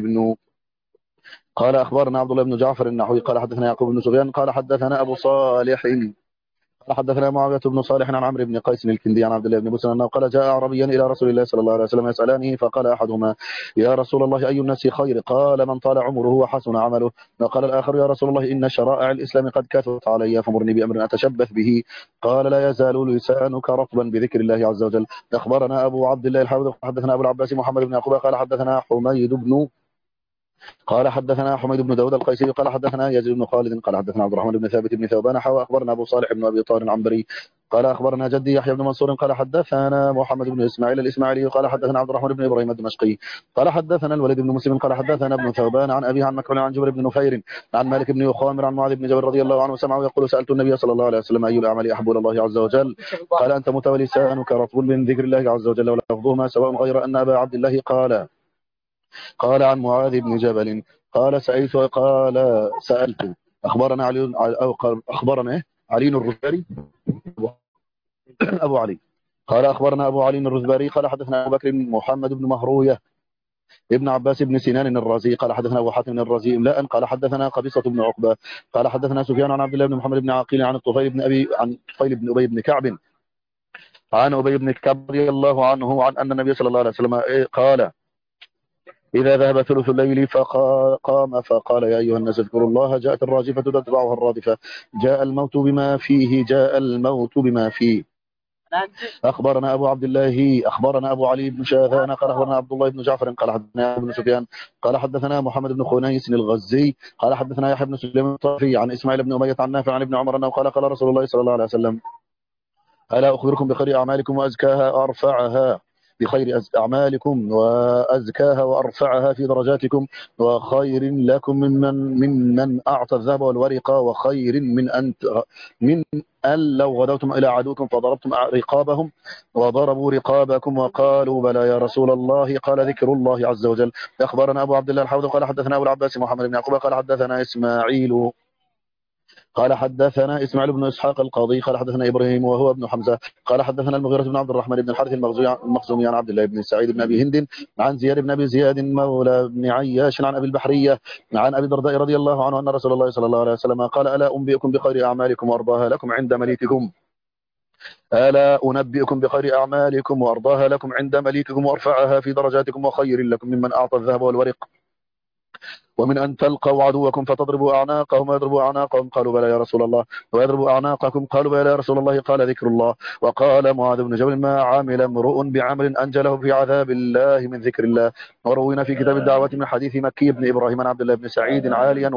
بن جعفر النحوي قال حدثنا يعقوب بن سفيان قال حدثنا أبو صالح قال حدثنا معاوية بن صالح عن عمرو بن قيس الكندي عن عبد الله بن بسر أنه قال جاء عربيا إلى رسول الله صلى الله عليه وسلم يسألانه فقال أحدهما يا رسول الله أي الناس خير؟ قال من طال عمره وحسن عمله. وقال الآخر يا رسول الله إن شرائع الإسلام قد كثرت علي فمرني بأمر أتشبث به. قال لا يزال لسانك رطبا بذكر الله عز وجل. أخبرنا أبو عبد الله الحافظ حدثنا أبو العباس محمد بن يعقوب قال حدثنا حميد بن داود القيسي قال حدثنا يزيد بن خالد قال حدثنا عبد الرحمن بن ثابت بن ثوبان أخبرنا أبو صالح بن أبي طار العنبري قال أخبرنا جدي يحيى بن منصور قال حدثنا محمد بن إسماعيل الإسماعيلي قال حدثنا عبد الرحمن بن إبراهيم الدمشقي قال حدثنا الوليد بن مسلم قال حدثنا ابن ثوبان عن أبيه عن مكحول عن جبر بن نفير عن مالك بن يخامر عن معاذ بن جبل رضي الله عنه سمعه يقول سألت النبي صلى الله عليه وسلم أي الأعمال أحب إلى الله عز وجل قال أنت متولي لسانك رطب من ذكر الله عز وجل ولفظهما سواء غير أن أبا عبد الله قال عن معاذ بن جبل قال سألت أخبرنا علي أو قال أخبرنا علي الرزباري أبو علي قال أخبرنا أبو علي الرزباري قال حدثنا أبو بكر محمد بن مهروية ابن عباس بن سنان الرازي قال حدثنا أبو حاتم الرازي إملاء قال حدثنا قبيصة بن عقبة قال حدثنا سفيان عن عبد الله بن محمد بن عقيل عن الطفيل بن أبي بن كعب عن أبي بن كعب رضي الله عنه عن أن النبي صلى الله عليه وسلم قال إذا ذهب ثلث الليل فقام فقال يا أيها الناس اذكروا الله جاءت الراجفة تتبعها الرادفة جاء الموت بما فيه أخبرنا أبو عبد الله أخبرنا أبو علي بن شاذان قال أخبرنا عبد الله بن جعفر قال حدثنا ابن سفيان قال حدثنا محمد بن خنيس الغزي قال حدثنا يحيى بن سليمان الطرفي عن إسماعيل بن أمية عن نافع عن ابن عمر أنه قال رسول الله صلى الله عليه وسلم ألا أخبركم بخير أعمالكم وأزكاها وأرفعها بخير أعمالكم وأزكاها وأرفعها في درجاتكم وخير لكم ممن أعطى الذهب والورق وخير من أن لو غدوتم إلى عدوكم فضربتم رقابهم وضربوا رقابكم وقالوا بلى يا رسول الله قال ذكر الله عز وجل. أخبرنا أبو عبد الله الحوض قال حدثنا أبو العباس محمد بن يعقوب قال حدثنا إسماعيل بن إسحاق القاضي قال حدثنا إبراهيم وهو ابن حمزة قال حدثنا المغيرة بن عبد الرحمن بن الحارث المخزومي عن عبد الله بن سعيد بن أبي هند عن زياد بن أبي زياد مولى بن عياش عن أبي البحرية عن أبي الدرداء رضي الله عنه أن رسول الله صلى الله عليه وسلم قال ألا أنبئكم بخير أعمالكم وأرضاها لكم عند مليككم ألا أنبئكم بخير أعمالكم وأرضاها لكم عند مليككم وأرفعها في درجاتكم وخير لكم ممن أعطى الذهب والورق ومن أن تلقوا عدوكم فتضربوا أعناقهم ويضربوا أعناقهم قالوا بلى يا رسول الله ويضربوا أعناقكم قالوا بلى يا رسول الله قال ذكر الله. وقال معاذ بن جبل ما عمل امرؤ بعمل أنجله في عذاب الله من ذكر الله. وروينا في كتاب الدعوة من حديث مكي بن إبراهيم عن عبد الله بن سعيد عاليا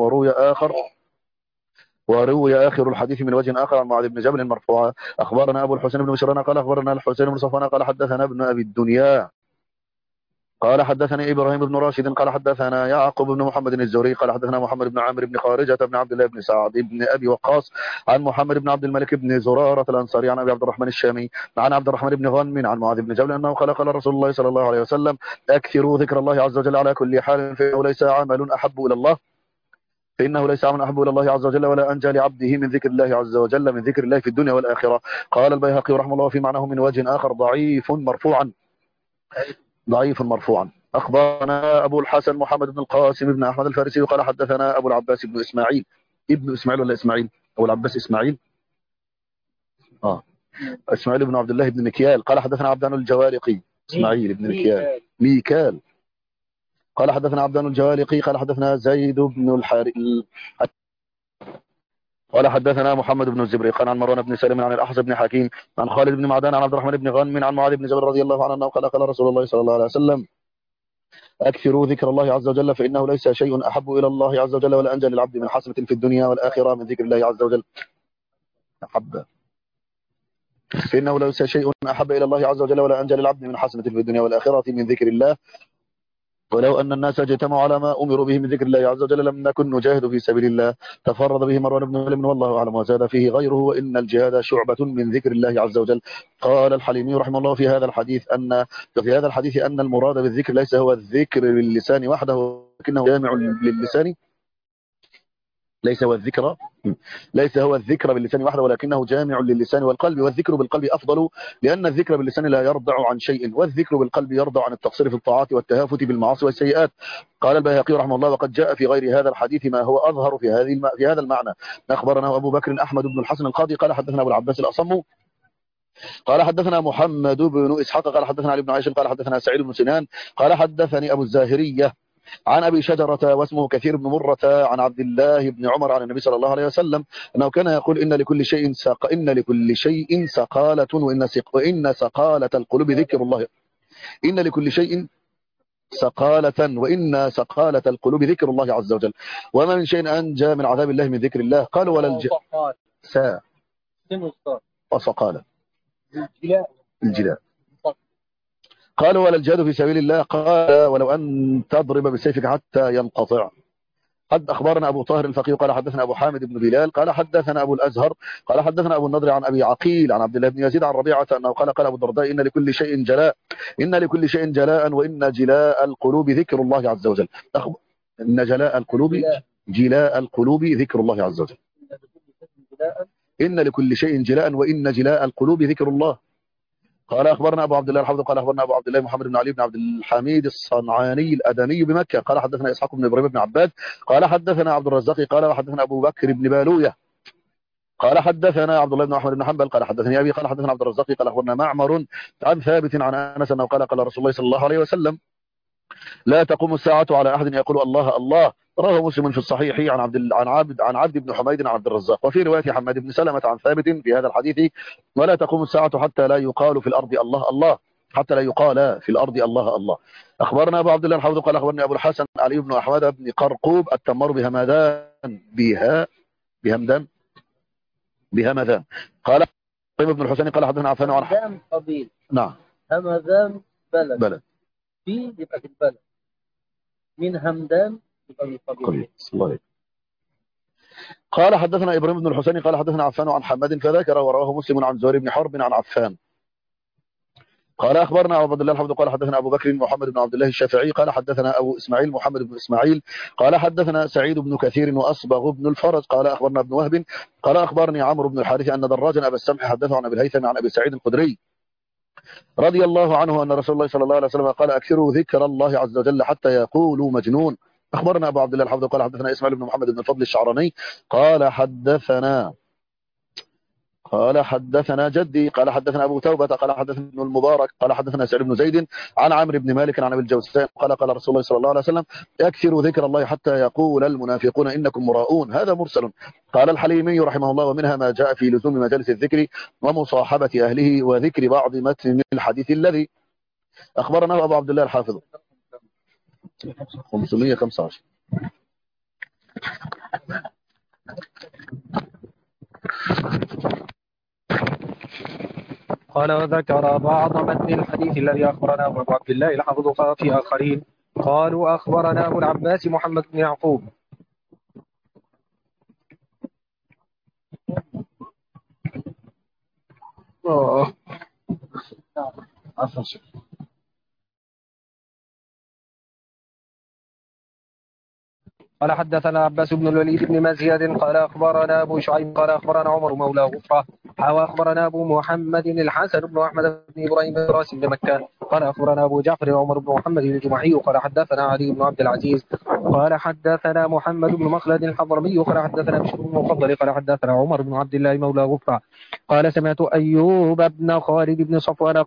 وروي آخر الحديث من وجه آخر عن معاذ بن جبل مرفوعا. أخبرنا أبو الحسين بن بشران قال أخبرنا الحسين بن صفوان قال حدثنا ابن أبي الدنيا قال حدثني إبراهيم بن راشد قال حدثنا يعقوب بن محمد الزهري قال حدثنا محمد بن عامر بن خارجة بن عبد الله بن سعد بن أبي وقاص عن محمد بن عبد الملك بن زرارة الأنصاري عن أبي عبد الرحمن الشامي عن عبد الرحمن بن غنم عن معاذ بن جبل أنه قال رسول الله صلى الله عليه وسلم أكثروا ذكر الله عز وجل على كل حال فإنه ليس عمل أحب إلى الله عز وجل ولا أنجى لعبده من ذكر الله عز وجل من ذكر الله في الدنيا والآخرة. قال البيهقي رحمه الله في معناه من وجه آخر ضعيف مرفوعا. أخبرنا أبو الحسن محمد بن القاسم بن أحمد الفارسي قال حدثنا أبو العباس بن إسماعيل ولا إسماعيل أبو العباس إسماعيل إسماعيل بن عبد الله بن مكيال قال حدثنا عبدان الجوارقي إسماعيل بن ميكال قال حدثنا عبدان الجوارقي قال حدثنا زيد بن الحارث قال حدثنا محمد بن الزبري عن مروان بن سلم عن الأحص بن حكيم عن خالد بن معدان عن عبد الرحمن بن غنم عن معاذ بن جبل رضي الله عنه قال رسول الله صلى الله عليه وسلم أكثروا ذكر الله عز وجل فإنه ليس شيء أحب إلى الله عز وجل ولا أنجى للعبد من حسنة في الدنيا والآخرة من ذكر الله عز وجل. فإنه ليس شيء أحب إلى الله عز وجل ولا أنجى للعبد من حسنة في الدنيا والآخرة من ذكر الله ولو أن الناس اجتمعوا على ما أمروا به من ذكر الله عز وجل لم نكن نجاهد في سبيل الله. تفرد به مروان بن سلم والله أعلم وزاد فيه غيره وإن الجهاد شعبة من ذكر الله عز وجل. قال الحليمي رحمه الله في هذا الحديث أن المراد بالذكر ليس هو الذكر باللسان وحده ولكنه جامع للسان ليس هو الذكر باللسان وحده ولكنه جامع للسان والقلب والذكر بالقلب أفضل لأن الذكر باللسان لا يرضع عن شيء والذكر بالقلب يرضع عن التقصير في الطاعات والتهافت بالمعاصي والسيئات. قال البيهقي رحمه الله وقد جاء في غير هذا الحديث ما هو أظهر في هذا المعنى. أخبرنا أبو بكر أحمد بن الحسن القاضي قال حدثنا أبو العباس الأصم قال حدثنا محمد بن إسحاق قال حدثنا علي بن عائشة قال حدثنا سعيد بن سنان قال حدثني أبو الزاهرية عن أبي شجرة واسمه كثير بن مرة عن عبد الله بن عمر عن النبي صلى الله عليه وسلم أنه كان يقول إن لكل شيء سقالة وإن سقالة القلوب ذكر الله إن لكل شيء سقالة وإن سقالة القلوب ذكر الله عز وجل وما من شيء أنجى من عذاب الله من ذكر الله. قالوا ولا قال الجلاء. قال ولا الجهاد في سبيل الله؟ قال ولو أن تضرب بسيفك حتى ينقطع. قد أخبرنا أبو طاهر الفقيه قال حدثنا أبو حامد بن بلال قال حدثنا أبو الأزهر قال حدثنا أبو النضر عن أبي عقيل عن عبد الله بن يزيد عن ربيعة أنه قال أبو الدرداء إن لكل شيء جلاء، إن لكل شيء جلاء، وإن جلاء القلوب ذكر الله عز وجل. إن جلاء القلوب جلاء القلوب ذكر الله عز وجل. إن لكل شيء جلاء وإن جلاء القلوب ذكر الله. قال أخبرنا أبو عبد الله الحافظ قال أخبرنا أبو عبد الله محمد بن علي بن عبد الحميد الصنعاني الأدني بمكة قال حدثنا إسحاق بن إبراهيم بن عباد قال حدثنا عبد الرزاق قال وحدثنا أبو بكر بن بالوية قال حدثنا عبد الله بن أحمد بن حنبل قال حدثني أبي قال حدثنا عبد الرزاق قال أخبرنا معمر عن ثابت عن أنس أنه قال رسول الله صلى الله عليه وسلم لا تقوم الساعة على أحد يقول الله الله. رواه مسلم في الصحيح عن عبد بن حميد عن عبد الرزاق. وفي رواية حماد بن سلمة عن ثابت في هذا الحديث ولا تقوم الساعة حتى لا يقال في الأرض الله الله، حتى لا يقال في الأرض الله الله. أخبرنا أبو عبد الله الحافظ قال أخبرني أبو الحسن علي بن أحمد بن قرقوب التمار بهمدان قال ابن الحسين قال حدثنا عفان عن همدان قبيل. نعم. همدان بلد. بلد. في يبقى في البلد. من همدان يبقى من قبيل. الله. قال حدثنا إبراهيم بن الحسين قال حدثنا عفان عن حماد فذكر ورواه مسلم عن زهير بن حرب عن عفان. قال أخبرنا أبو عبد الله الحافظ قال حدثنا أبو بكر محمد بن عبد الله الشافعي قال حدثنا أبو إسماعيل محمد بن إسماعيل قال حدثنا سعيد بن كثير وأصبغ بن الفرج قال أخبرنا ابن وهب قال أخبرني عمرو بن الحارث أن دراجا أبا السمح حدثه عن أبي الهيثم عن أبي سعيد الخدري رضي الله عنه أن رسول الله صلى الله عليه وسلم قال أكثروا ذكر الله عز وجل حتى يقولوا مجنون. أخبرنا أبو عبد الله الحافظ قال حدثنا إسماعيل بن محمد بن الفضل الشعراني قال حدثنا جدي قال حدثنا أبو توبة قال حدثنا ابن المبارك قال حدثنا سعيد بن زيد عن عمرو بن مالك عن أبي الجوزاء قال رسول الله صلى الله عليه وسلم أكثروا ذكر الله حتى يقول المنافقون إنكم مراؤون. هذا مرسل. قال الحليمي رحمه الله ومنها ما جاء في لزوم مجالس الذكر ومصاحبة أهله وذكر بعض متن الحديث الذي أخبرنا أبو عبد الله الحافظ 515. قال وذكر بعض متن الحديث الذي أخبرنا أبو عبد الله الحافظ في آخرين قالوا أخبرنا أبو العباس محمد بن يعقوب قال حدثنا عباس بن الوليد بن مزيد قال أخبرنا أبو شعيب قال أخبرنا عمر مولى غفرة وأخبرنا أبو محمد الحسن بن أحمد بن إبراهيم بن راس بن مكان قال أخبرنا أبو جعفر عمر بن محمد الجمعي قال حدثنا علي بن عبد العزيز قال حدثنا محمد بن مخلد الحضرمي قال حدثنا بشر بن المفضل قال حدثنا عمر بن عبد الله مولى غفرة قال سمعت أيوب بن خالد بن صفوان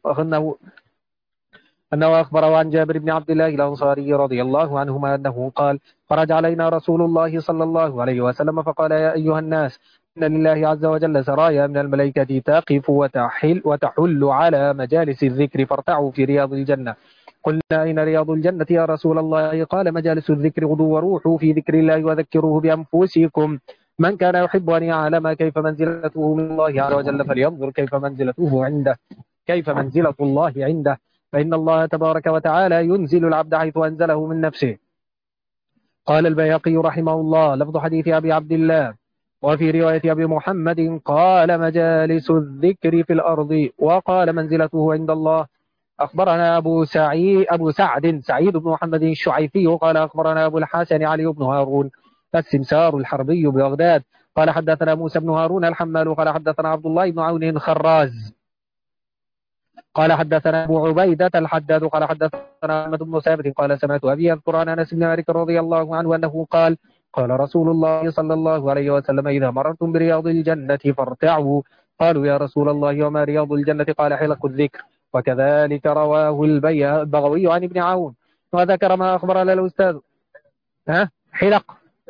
أنه أخبره عن جابر بن عبد الله الأنصاري رضي الله عنهما أنه قال خرج علينا رسول الله صلى الله عليه وسلم فقال يا أيها الناس إن لله عز وجل سرايا من الملائكة تقف وتحل على مجالس الذكر فارتعوا في رياض الجنة. قلنا أين رياض الجنة يا رسول الله؟ قال مجالس الذكر غدوا وروحوا في ذكر الله وذكروه بأنفسكم. من كان يحب أن يعلم كيف منزلته من الله عز وجل فلينظر كيف منزلة الله عنده فإن الله تبارك وتعالى ينزل العبد حيث أنزله من نفسه. قال البيهقي رحمه الله لفظ حديث أبي عبد الله وفي رواية أبي محمد قال مجالس الذكر في الأرض وقال منزلته عند الله. أخبرنا أبو سعد سعيد بن محمد الشعيفي قال أخبرنا أبو الحسن علي بن هارون السمسار الحربي ببغداد قال حدثنا موسى بن هارون الحمال قال حدثنا عبد الله بن عون خراز قال حدثنا أبو عبيدة الحداد قال حدثنا أحمد بن ثابت قال سمعت أبي يذكر عن أنس بن مالك رضي الله عنه أنه قال قال رسول الله صلى الله عليه وسلم إذا مررتم برياض الجنة فارتعوا. قالوا يا رسول الله وما رياض الجنة؟ قال حلق الذكر. وكذلك رواه البغوي عن ابن عون وذكر ما أخبر لنا الأستاذ حلق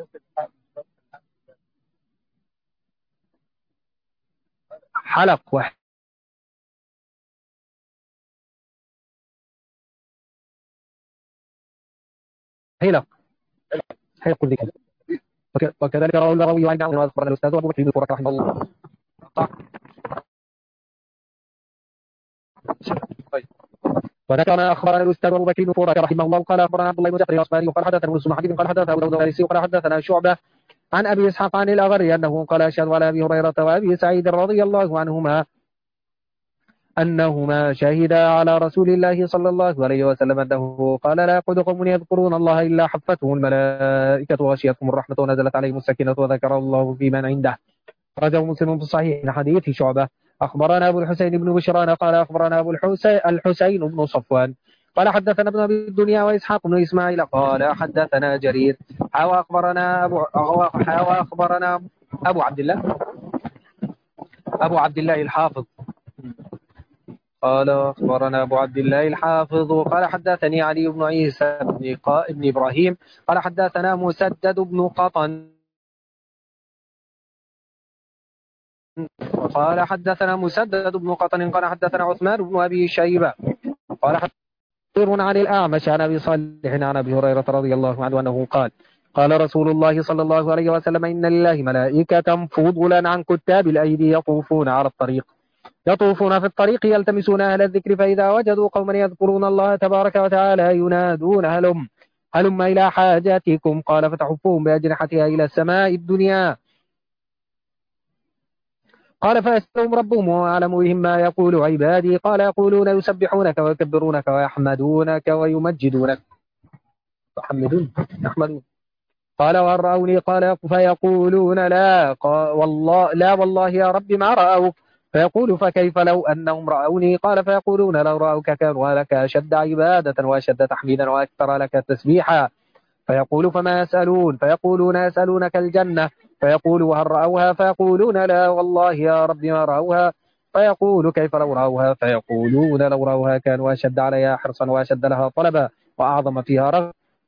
حلق الذكر. وكذلك رواه البغوي عن ابن عون وذكر الأستاذ أبو بكر بن رحمه الله طيب. وذكر ما اخبرنا الاستاذ ابو بكر بن فورك رحمه الله قال اخبرنا عبد الله بن جعفر العثماني قال حدثنا ابن حبيب قال حدثنا ابو داود الطيالسي قال حدثنا شعبه عن ابي اسحاق عن الاغر انه قال اشهد على ابي هريره وابي سعيد رضي الله عنهما أنهما شهدا على رسول الله صلى الله عليه وسلم أنه قال لا يقعد قوم يذكرون الله إلا حفتهم الملائكة وغشيتهم الرحمة ونزلت عليهم السكينة وذكر الله في من عنده. أخرجه مسلم في الصحيح من حديث شعبة. أخبرنا أبو الحسين بن بشران قال أخبرنا أبو الحسين بن صفوان قال حدثنا ابن أبي الدنيا وإسحاق بن إسماعيل قال حدثنا جرير أخبرنا أبو عبد الله الحافظ قال أخبرنا أبو عبد الله الحافظ قال حدثني علي بن عيسى بن إبراهيم قال حدثنا مسدد بن قطن قال حدثنا قال حدثنا عثمان بن أبي شيبة قال حدثنا عن الأعمش عن أبي صالح عن أبي هريرة رضي الله عنه أنه قال قال رسول الله صلى الله عليه وسلم إن لله ملائكة فضلا عن كتاب الأيدي يطوفون في الطريق يلتمسون أهل الذكر فإذا وجدوا قوما يذكرون الله تبارك وتعالى ينادون هلم إلى حاجاتكم قال فتحفهم بأجنحتها إلى السماء الدنيا قال فيسألهم ربهم وأعلم بهم ما يقول عبادي قال يقولون يسبحونك ويكبرونك ويحمدونك ويمجدونك يحمدون قال وهل رأوني قال فيقولون لا والله يا رب ما رأوك فيقول فكيف لو أنهم رأوني قال فيقولون لو رأوك كانوا لك أشد عبادة وأشد تحميدا وأكثر لك تسبيحا فيقول فما يسألون فيقولون يسألونك الجنة فيقول وهل رأوها فيقولون لا والله يا رب ما رأوها فيقول كيف لو رأوها فيقولون لو رأوها كانوا أشد عليها حرصا وأشد لها طلبا وأعظم فيها رغبا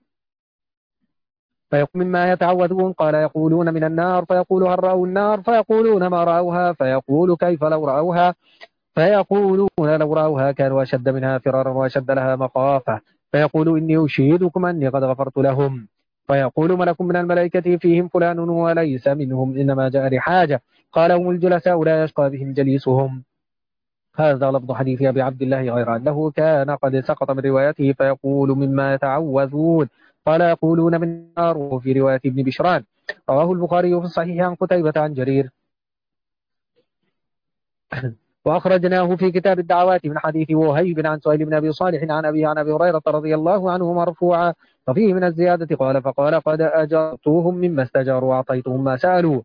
فيقول مما يتعوذون قال يقولون من النار فيقول هل رأوا النار فيقولون ما رأوها فيقول كيف لو رأوها فيقولون لو رأوها كانوا أشد منها فرارا وأشد لها مخافة فيقول إني أشهدكم أني قد غفرت لهم فيقول ملك من الملائكة فيهم فلان وليس منهم إنما جاء لحاجة قال هم الجلساء لا يشقى بهم جليسهم. هذا لفظ حديث أبي عبد الله غير أنه كان قد سقط من روايته فيقول مما يتعوذون قال يقولون من النار وفي رواية ابن بشران. رواه البخاري في الصحيح عن قتيبة عن جرير وأخرجناه في كتاب الدعوات من حديث وهيب عن سهيل بن أبي صالح عن أبي هريرة رضي الله عنه مرفوعا وفيه من الزيادة قال فقال قد أجرتوهم مما استجاروا وأعطيتهم ما سألوا.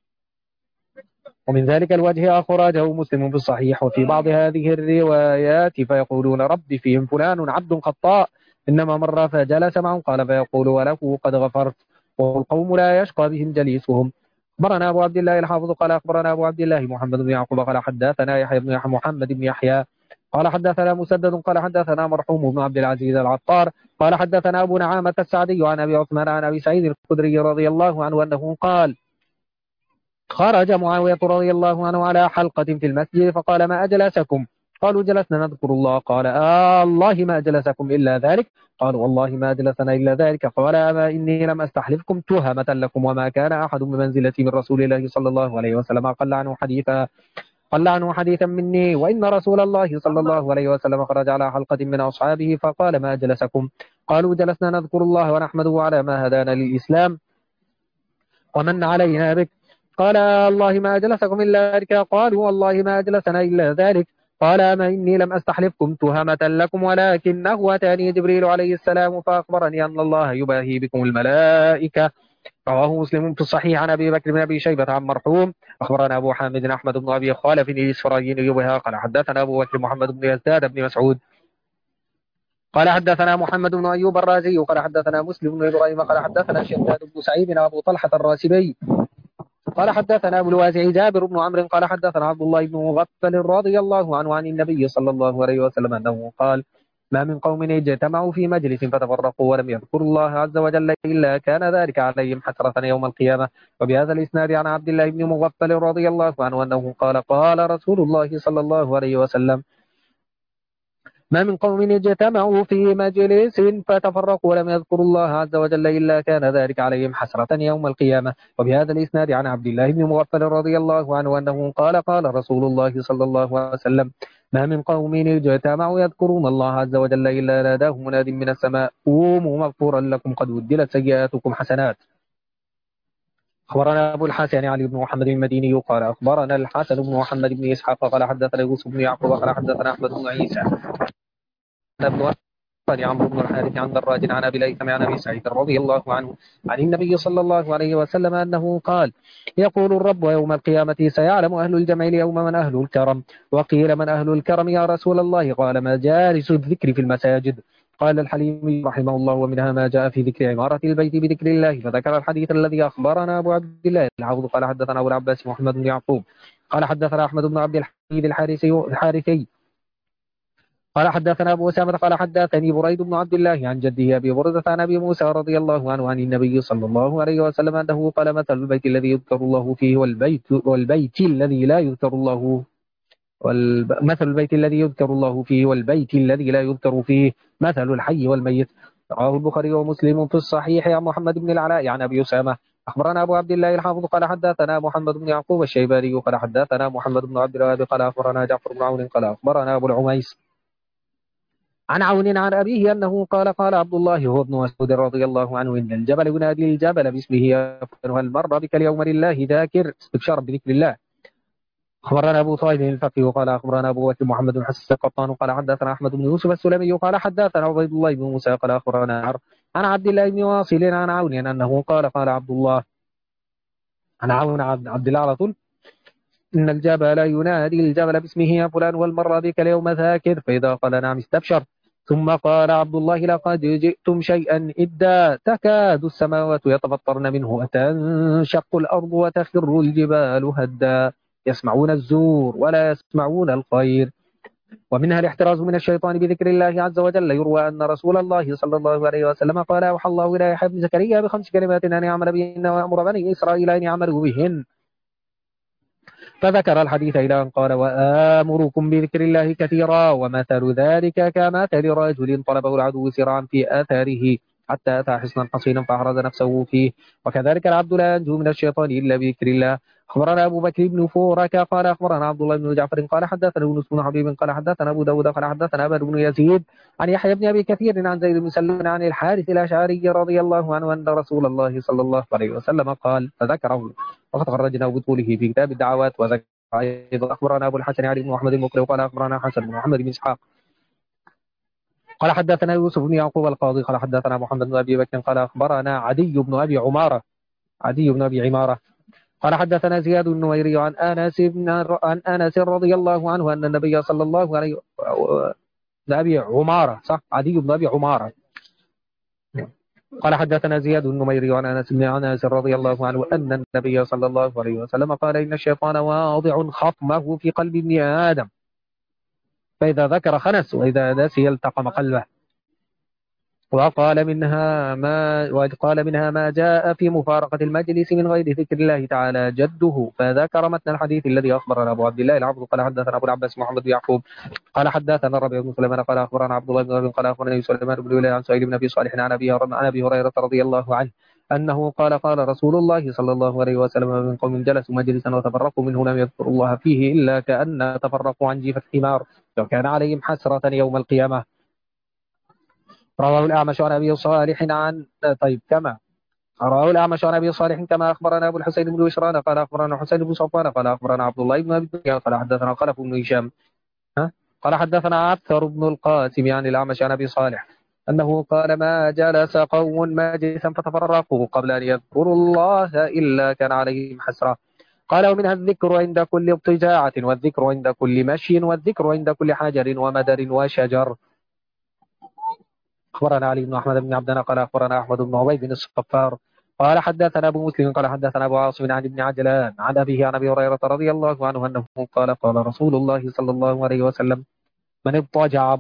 ومن ذلك الوجه أخرجه مسلم في الصحيح. وفي بعض هذه الروايات فيقولون رب فيهم فلان عبد خطاء إنما مر فجلس معهم قال فيقول وله قد غفرت والقوم لا يشقى بهم جليسهم. أخبرنا أبو عبد الله الحافظ قال أخبرنا أبو عبد الله محمد بن يعقوب قال حدثنا يحيى بن محمد بن يحيى قال حدثنا مسدد قال حدثنا مرحوم بن عبد العزيز العطار قال حدثنا أبو نعامة السعدي عن أبي عثمان عن أبي سعيد الخدري رضي الله عنه أنه قال خرج معاوية رضي الله عنه على حلقة في المسجد فقال ما أجلسكم قالوا جلسنا نذكر الله قال الله ما أجلسكم إلا ذلك قالوا والله ما أجلسنا إلا ذلك قال أما إني لم أستحلفكم تهمة لكم وما كان أحد بمنزلتي من رسول الله صلى الله عليه وسلم قل عنه حديثا مني وإن رسول الله صلى الله عليه وسلم خرج على حلقة من أصحابه فقال ما أجلسكم قالوا جلسنا نذكر الله ونحمده على ما هدانا للإسلام ومن علينا بك قال الله ما أجلسكم إلا ذلك قالوا والله ما أجلسنا إلا ذلك قال أما إني لم أستحلفكم تهمة لكم ولكنه أتاني جبريل عليه السلام فأخبرني أن الله يباهي بكم الملائكة. رواه مسلم في الصحيح عن أبي بكر بن أبي شيبة عن مرحوم. أخبرنا أبو حامد أحمد بن أبي خالف الإسفرايني بها قال حدثنا أبو بكر محمد بن يزداد بن مسعود قال حدثنا محمد بن أيوب الرازي قال حدثنا مسلم بن إبراهيم قال حدثنا شداد بن سعيد أبو طلحة الراسبي قال حدثنا أبو الوازع جابر بن عمرو قال حدثنا عبد الله بن مغفل رضي الله عنه عن النبي صلى الله عليه وسلم أنه قال ما من قوم اجتمعوا في مجلس فتفرقوا ولم يذكروا الله عز وجل إلا كان ذلك عليهم حسرة يوم القيامة. وبهذا الإسناد عن عبد الله بن مغفل رضي الله عنه أنه قال قال رسول الله صلى الله عليه وسلم ما من قوم اجتمعوا في مجلس فتفرقوا ولم يذكروا الله عز وجل إلا كان ذلك عليهم حسرة يوم القيامة. وبهذا الإسناد عن عبد الله بن مغفل رضي الله عنه أنه قال قال رسول الله صلى الله عليه وسلم ما من قوم اجتمعوا يذكرون الله عز وجل إلا ناداهم مناد من السماء قوموا مغفورا لكم قد بدلت سيئاتكم حسنات. أخبرنا أبو الحسن علي بن محمد المديني قال أخبرنا الحسن بن محمد بن إسحاق قال حدثنا يوسف بن يعقوب قال حدثنا أحمد بن عيسى بن عمرو بن الحارث عن دراج عن ابي الايثم عن ابي سعيد رضي الله عنه عن النبي صلى الله عليه وسلم انه قال: يقول الرب يوم القيامه سيعلم اهل الجمع اليوم من اهل الكرم. وقيل من اهل الكرم يا رسول الله؟ قال مجالس الذكر في المساجد. قال الحليم رحمه الله: ومنها ما جاء في ذكر عمارة البيت بذكر الله. فذكر الحديث الذي أخبرنا أبو عبد الله الحافظ قال حدثنا أبو العباس محمد بن يعقوب قال حدثنا أحمد بن عبد الحميد الحارثي قال حدثنا أبو أسامة قال حدثني بريد بن عبد الله عن جده أبي بردة عن أبي موسى رضي الله عنه عن النبي صلى الله عليه وسلم أنه قال: مثل البيت الذي يذكر الله فيه والبيت الذي لا يذكر الله مثل البيت الذي يذكر الله فيه والبيت الذي لا يذكر فيه مثل الحي والميت. رواه البخاري ومسلم في الصحيح عن محمد بن العلاء عن أبي أسامة. أخبرنا أبو عبد الله الحافظ قال حدثنا محمد بن يعقوب الشيباني قال حدثنا محمد بن عبد الوهاب قال أخبرنا جعفر بن عون قال أخبرنا أبو العميس عن عون عن أبيه أنه قال: قال عبد الله هو ابن مسعود رضي الله عنه: إن الجبل ينادي الجبل باسمه يا فلان هل مر بك اليوم لله ذاكر استبشارا بذكر الله. أخبرنا أبو طالب الفقيه قال أخبرنا أبو بكر محمد بن حسن القطان قال حدثنا أحمد بن يوسف السلمي قال حدثنا عبيد الله بن موسى قال أخبرنا عن عبد الله بن واصل عن عون أنه قال: قال عبد الله عن عون عبد الله على طول: إن الجبل ينادي الجبل باسمه يا فلان والمر بك اليوم ذاكر. فإذا قال نعم استبشر. ثم قال عبد الله: لقد جئتم شيئا إدا تكاد السماوات يتفطرن منه وتنشق الأرض وتخر الجبال هدا يسمعون الزور ولا يسمعون الخير. ومنها الاحتراز من الشيطان بذكر الله عز وجل. يروى أن رسول الله صلى الله عليه وسلم قال: أوحى الله إلى يحيى بن زكريا ب5 كلمات أن يعمل بهن ويأمر بني إسرائيل أن يعملوا بهن. فذكر الحديث إلى أن قال: وآمركم بذكر الله كثيرا ومثل ذلك كمثل رجل طلبه العدو سرعا في آثاره حتى أتى حصنا حصينا فأحرز نفسه فيه. وكذلك العبد لا ينجو من الشيطان إلا بذكر الله. أخبرنا أبو بكر بن فورك قال أخبرنا عبد الله بن جعفر قال حدثنا يونس بن حبيب قال حدثنا أبو داود قال حدثنا أبي بن يزيد عن يحيى بن أبي كثير عن زيد بن سلم عن الحارث الأشعري رضي الله عنه أن رسول الله صلى الله عليه وسلم قال فذكره. وقد خرجناه بطوله في كتاب الدعوات. وذكر أيضا أخبرنا أبو الحسن علي بن محمد المقري وقال أخبرنا حسن بن محمد بن إسحاق قال حدثنا يوسف بن يعقوب القاضي قال حدثنا محمد بن أبي بكر قال أخبرنا عدي بن أبي عمارة قال حدثنا زياد بن نويري عن أنس رضي الله عنه أن النبي صلى الله عليه أبي عمارة صح عدي بن أبي عمارة قال حدثنا زياد بن نميري عن أنس رضي الله عنه أن النبي صلى الله عليه وسلم قال: إن الشيطان واضع خطمه في قلب ابن آدم فإذا ذكر خنس وإذا نسي التقم قلبه. وقال منها ما جاء في مفارقة المجلس من غير ذكر الله تعالى جده. فذكر متن الحديث الذي أخبرنا أبو عبد الله العبد قال حدثنا أبو العباس محمد بن يعقوب قال حدثنا الربيع بن سليمان قال أخبرنا عبد الله بن ربيع قال أخبرنا سليمان بن ولاء عن سعيد بن أبي صالح عن أبي هريرة رضي الله عنه أنه قال: قال رسول الله صلى الله عليه وسلم: من قوم جلسوا مجلسا وتفرقوا منه لم يذكروا الله فيه إلا كأن تفرقوا عن جيفة حمار وكان عليهم حسرة يوم القيامة. رواه الأعمش عن أبي صالح رواه الأعمش عن أبي صالح كما أخبرنا أبو الحسين بن بشران قال أخبرنا حسين بن صفوان قال أخبرنا عبد الله بن أبي الدنيا قال حدثنا خلف بن هشام قال حدثنا عبثر بن القاسم عن الأعمش عن أبي صالح أنه قال: ما جلس قوم مجلسا فتفرقوا قبل أن يذكروا الله إلا كان عليهم حسرة. قال: ومنها الذكر عند كل اضطجاعة والذكر عند كل مشي والذكر عند كل حجر ومدر وشجر. أخبرنا علي بن أحمد بن عبدنا قال أخبرنا أحمد بن عبيد بن الصفار قال حدثنا أبو مسلم قال حدثنا أبو عاصم عن ابن عجلان عن أبيه عن أبي هريرة رضي الله عنه أنه قال: قال رسول الله صلى الله عليه وسلم: من اضطجع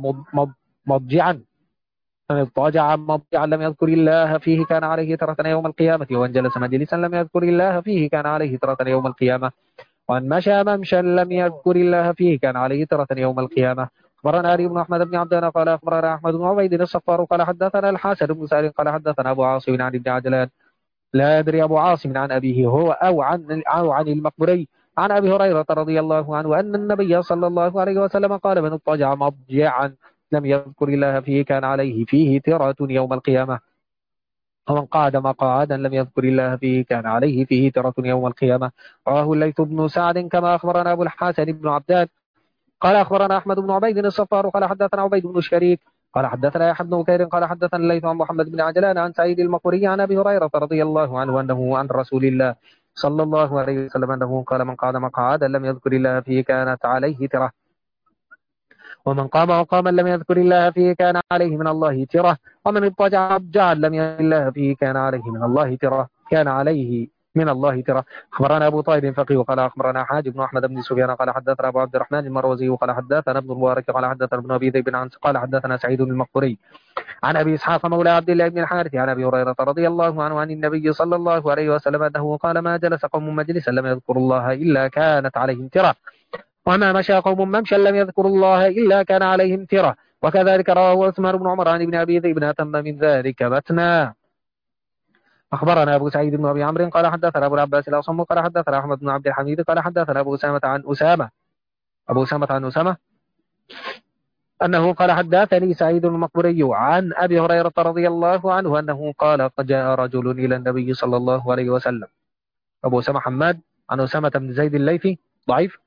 مضجعا لم يذكر الله فيه كان عليه ترة يوم القيامة. ومن جلس مجلسا لم يذكر الله فيه كان عليه ترة يوم القيامة. ومن مشى ممشا لم يذكر الله فيه كان عليه ترة يوم القيامة. أخبرنا علي بن أحمد بن عبدنا قال أخبرنا أحمد بن عبيد الصفار قال حدثنا الحسن بن سالم قال حدثنا أبو عاصم عن ابن عجلان لا يدري أبو عاصم عن أبيه هو أو عن المقبري عن أبي هريرة رضي الله عنه أن النبي صلى الله عليه وسلم قال: من اضطجع مضجعا لم يذكر الله فيه كان عليه فيه ترة يوم القيامة، ومن قعد مقعدا لم يذكر الله فيه كان عليه فيه ترة يوم القيامة. رواه الليث بن سعد كما أخبرنا أبو الحسن بن عبدان قال أخبرنا أحمد بن عبيد الصفار قال حدثنا عبيد بن شريك قال حدثنا يحيى بن بكير قال حدثنا الليث عن محمد بن عجلان عن سعيد المقبري عن أبي هريرة رضي الله عنه أنه عن رسول الله صلى الله عليه وسلم أنه قال: من قعد مقعدا لم يذكر الله فيه كانت عليه ترة، ومن قام مقاما لم يذكر الله فيه كان عليه من الله ترة، ومن اضطجع مضجعا لم يذكر الله فيه كان عليه من الله ترة، كان عليه من الله ترى. أخبرنا أبو طالب فقيه قال أخبرنا حاج بن أحمد بن سفيان قال حدثنا أبو عبد الرحمن المروزي قال حدثنا ابن المبارك قال حدثنا ابن أبي ذئب قال حدثنا سعيد المقبري عن أبي إسحاق مولى عبد الله بن الحارث عن أبي هريرة رضي الله عنه عن النبي صلى الله عليه وسلم أنه قال: ما جلس قوم مجلسا لم يذكروا الله إلا كانت عليهم ترة، وما مشى قوم ممشى لم يذكروا الله إلا كان عليهم ترة. وكذلك رواه عثمان بن عمر عن ابن أبي ذئب أتم من ذلك متنا. أخبرنا أبو سعيد بن أبي عمرو قال حدثنا أبو العباس الأصم قال حدثنا أحمد بن عبد الحميد قال حدثنا أبو أسامة عن أسامة أنه قال: حدثني سعيد المقبري عن أبي هريرة رضي الله عنه أنه قال: قد جاء رجل إلى النبي صلى الله عليه وسلم. أبو أسامة حماد عن أسامة بن زيد الليثي ضعيف.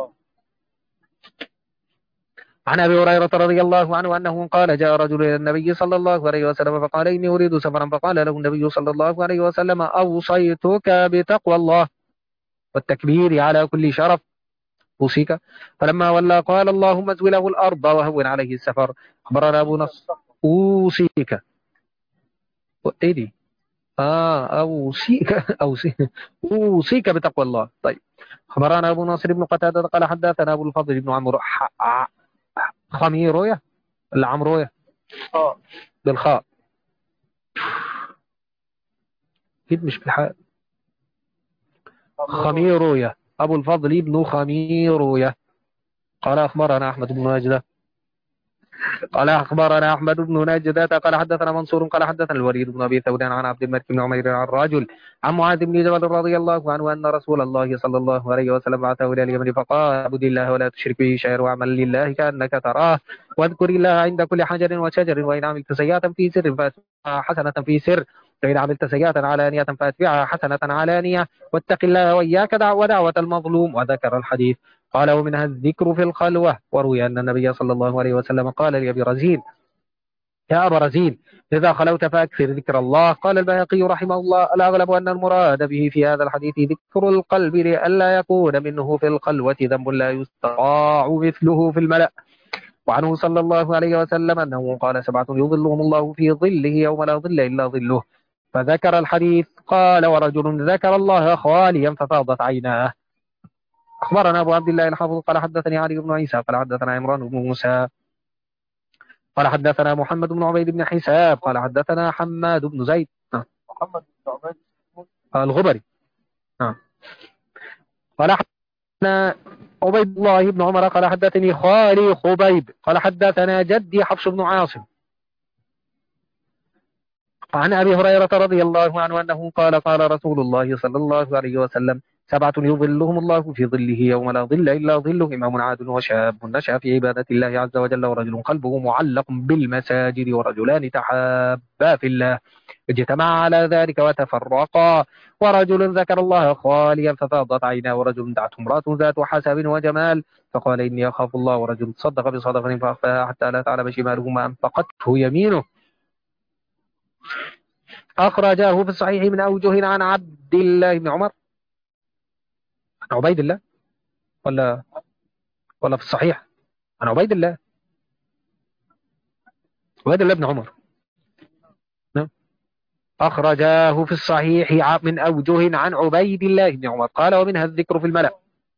عن أبي هريرة رضي الله عنه أنه قال: جاء رجل إلى النبي صلى الله عليه وسلم فقال: إني أريد سفرا، فقال له النبي صلى الله عليه وسلم: أوصيتك بتقوى الله والتكبير على كل شرف، أوصيك. فلما ولى قال: اللهم ازو له الأرض وهون عليه السفر. أخبرنا أبو نصر أوصيك إيه دي؟ أوصيك أوصيك بتقوى الله. طيب. أخبرنا أبو ناصر بن قتادة قال حدثنا أبو الفضل بن عمرو خميروية العمروية بالخاء أكيد مش بالحاء. خميروية أبو الفضل بن خميروية قال أخبرنا أحمد بن نجدة قال أخبرنا أحمد بن نجدة قال حدثنا منصور قال حدثنا الوليد بن أبي ثودان عن عبد الملك بن عمير عن الرجل عن معاذ بن جبل رضي الله عنه أن رسول الله صلى الله عليه وسلم بعثه إلى اليمن فقال: اعبد الله ولا تشرك به شيئا واعمل لله كأنك تراه، واذكر الله عند كل حجر وشجر، وإن عملت سيئة في سر فأتبعها حسنة في سر، فإن عملت سيئة علانية فأتبعها حسنة علانية، واتق الله وإياك ودعوة المظلوم، وذكر الحديث. قال: ومنها الذكر في الخلوة. وروي أن النبي صلى الله عليه وسلم قال لأبي رزين: يا أبا رزين، إذا خلوت فأكثر ذكر الله. قال البيهقي رحمه الله: الأغلب أن المراد به في هذا الحديث ذكر القلب لئلا يكون منه في الخلوة ذنب لا يستطاع مثله في الملأ. وعنه صلى الله عليه وسلم أنه قال: 7 يظلهم الله في ظله يوم لا ظل إلا ظله. فذكر الحديث. قال: ورجل ذكر الله خاليا ففاضت عيناه. أخبرنا أبو عبد الله الحافظ قال حدثني علي بن عيسى قال حدثنا عمران بن موسى قال حدثنا محمد بن عبيد بن حساب قال حدثنا حماد بن زيد محمد بن عبيد الغبري قال حدثنا عبيد الله بن عمر قال حدثني خالي خبيب قال حدثنا جدي حفص بن عاصم عن أبي هريرة رضي الله عنه أنه قال: قال رسول الله صلى الله عليه وسلم: 7 يظلهم الله في ظله يوم لا ظل إلا ظله: إمام عادل، وشاب نشأ في عبادة الله عز وجل، ورجل قلبه معلق بالمساجد، ورجلان تحابا في الله اجتمعا على ذلك وتفرقا، ورجل ذكر الله خاليا ففاضت عيناه، ورجل دعته امرأة ذات حسب وجمال فقال: إني أخاف الله، ورجل تصدق بصدقة فأخفاها حتى لا تعلم شماله ما أنفقته يمينه. أخرجاه في الصحيح من أوجه عن عبد الله بن عمر عن عبيد الله ولا في الصحيح عن عبيد الله بن عمر. أخرجاه في الصحيح من أوجه عن عبيد الله بن عمر قال: ومنها الذكر في الملأ.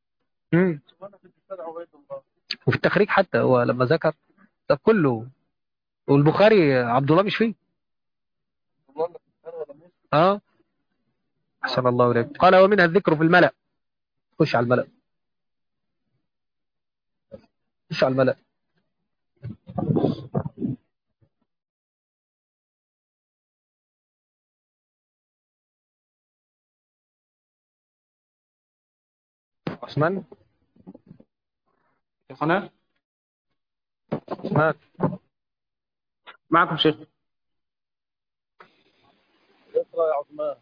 وفي التخريج حتى هو لما ذكر ده كله، والبخاري عبد الله مش فيه. أحسن الله إليك. قال: ومنها الذكر في الملأ. خش على الملأ. خش على الملأ. عثمان شيخنا عثمان معكم شيخ. اقرأ يا عثمان.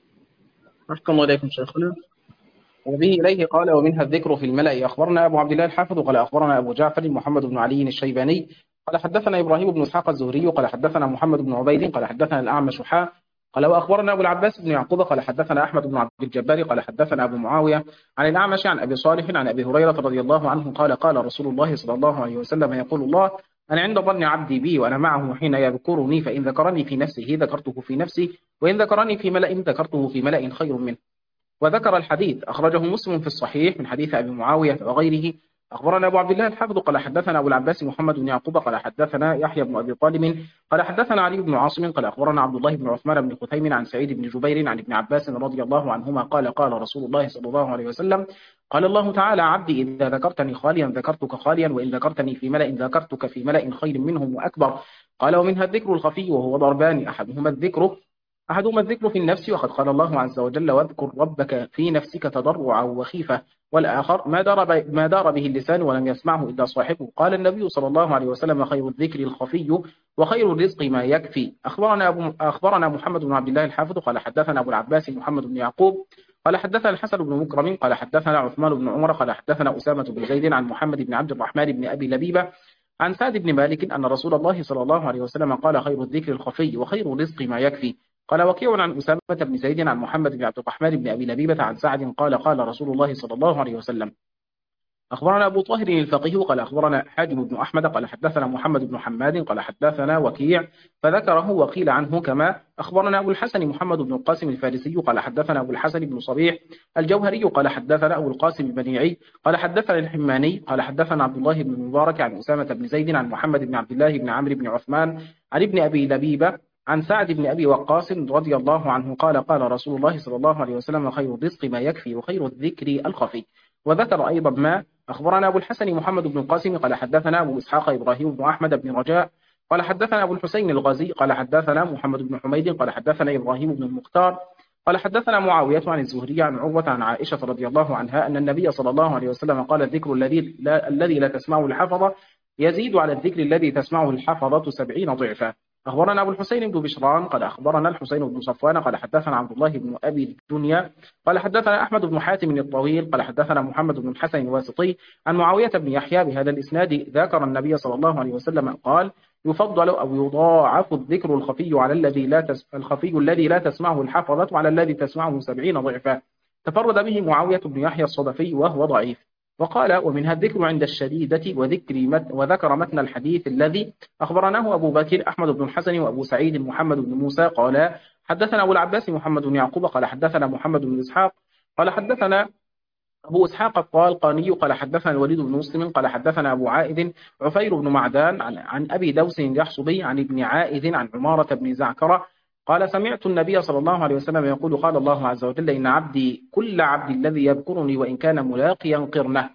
أحكم الله إليكم شيخنا. وبه إليه قال ومنها الذكر في الملأ. أخبرنا أبو عبد الله الحافظ قال أخبرنا أبو جعفر محمد بن علي الشيباني قال حدثنا إبراهيم بن إسحاق الزهري قال حدثنا محمد بن عبيد قال حدثنا الأعمش قال وأخبرنا أبو العباس بن يعقوب قال حدثنا أحمد بن عبد الجبار قال حدثنا أبو معاوية عن الأعمش عن أبي صالح عن أبي هريرة رضي الله عنه قال قال رسول الله صلى الله عليه وسلم يقول الله أنا عند ظن عبدي بي وأنا معه حين يذكرني فإن ذكرني في نفسه ذكرته في نفسي وإن ذكرني في ملأ ذكرته في ملأ خير منه. وذكر الحديث أخرجه مسلم في الصحيح من حديث أبي معاوية وغيره. أخبرنا أبو عبد الله الحافظ قال حدثنا أبو العباس محمد بن يعقوب قال حدثنا يحيى بن أبي طالب قال حدثنا علي بن عاصم قال أخبرنا عبد الله بن عثمان بن خثيم عن سعيد بن جبير عن ابن عباس رضي الله عنهما قال قال رسول الله صلى الله عليه وسلم قال الله تعالى عبدي إذا ذكرتني خاليا ذكرتك خاليا وإن ذكرتني في ملأ ذكرتك في ملأ خير منهم وأكبر. قال ومنها الذكر الخفي وهو ضربان أحدهما الذكر في النفس وقد قال الله عز وجل واذكر ربك في نفسك تضرعا وخيفة والآخر ما دار به اللسان ولم يسمعه إلا صاحبه. قال النبي صلى الله عليه وسلم خير الذكر الخفي وخير الرزق ما يكفي. أخبرنا محمد بن عبد الله الحافظ قال حدثنا أبو العباس محمد بن يعقوب قال حدثنا الحسن بن مكرم قال حدثنا عثمان بن عمر قال حدثنا أسامة بن زيد عن محمد بن عبد الرحمن بن أبي لبيبة عن سعد بن مالك أن رسول الله صلى الله عليه وسلم قال خير الذكر الخفي وخير الرزق ما يكفي. قال وكيع عن أسامة بن زيد عن محمد بن عبد الرحمن بن أبي لبيبة عن سعد قال قال رسول الله صلى الله عليه وسلم. أخبرنا أبو طاهر الفقيه قال أخبرنا حاجب بن أحمد قال حدثنا محمد بن حماد قال حدثنا وكيع فذكره وقيل عنه كما. أخبرنا أبو الحسن محمد بن القاسم الفارسي قال حدثنا أبو الحسن بن صبيح الجوهري قال حدثنا أبو القاسم البنيعي قال حدثنا الحماني قال حدثنا عبد الله بن المبارك عن أسامة بن زيد عن محمد بن عبد الله بن عمرو بن عثمان عن ابن أبي لبيبة عن سعد بن أبي وقاص رضي الله عنه قال قال رسول الله صلى الله عليه وسلم خير الرزق ما يكفي وخير الذكر الخفي. وذكر أيضا ما. أخبرنا أبو الحسن محمد بن القاسم قال حدثنا أبو إسحاق إبراهيم بن أحمد بن رجاء قال حدثنا أبو الحسين الغازي قال حدثنا محمد بن حميد قال حدثنا إبراهيم بن المختار قال حدثنا معاوية عن الزهري عن عروة عن عائشة رضي الله عنها أن النبي صلى الله عليه وسلم قال الذكر الذي لا تسمعه الحفظة يزيد على الذكر الذي تسمعه الحفظة 70 ضعفا. أخبرنا أبو الحسين بن بشران قال أخبرنا الحسين بن صفوان قال حدثنا عبد الله بن أبي الدنيا قال حدثنا أحمد بن حاتم الطويل قال حدثنا محمد بن الحسن الواسطي عن معاوية بن يحيى بهذا الإسناد ذكر النبي صلى الله عليه وسلم قال يفضل أو يضاعف الذكر الخفي على الذي لا تسمعه الحفظة على الذي تسمعه 70 ضعفا. تفرد به معاوية بن يحيى الصدفي وهو ضعيف. وقال ومنها الذكر عند الشديدة وذكر متن الحديث الذي أخبرناه أبو بكر أحمد بن الحسن وأبو سعيد محمد بن موسى قال حدثنا أبو العباس محمد بن يعقوب قال حدثنا محمد بن إسحاق قال حدثنا أبو إسحاق الطالقاني قال حدثنا الوليد بن مسلم قال حدثنا أبو عائد عفير بن معدان عن أبي دوس اليحصبي عن ابن عائد عن عمارة بن زعكرة قال سمعت النبي صلى الله عليه وسلم يقول قال الله عز وجل إن عبدي كل عبد الذي يذكرني وإن كان ملاقيا قرنه.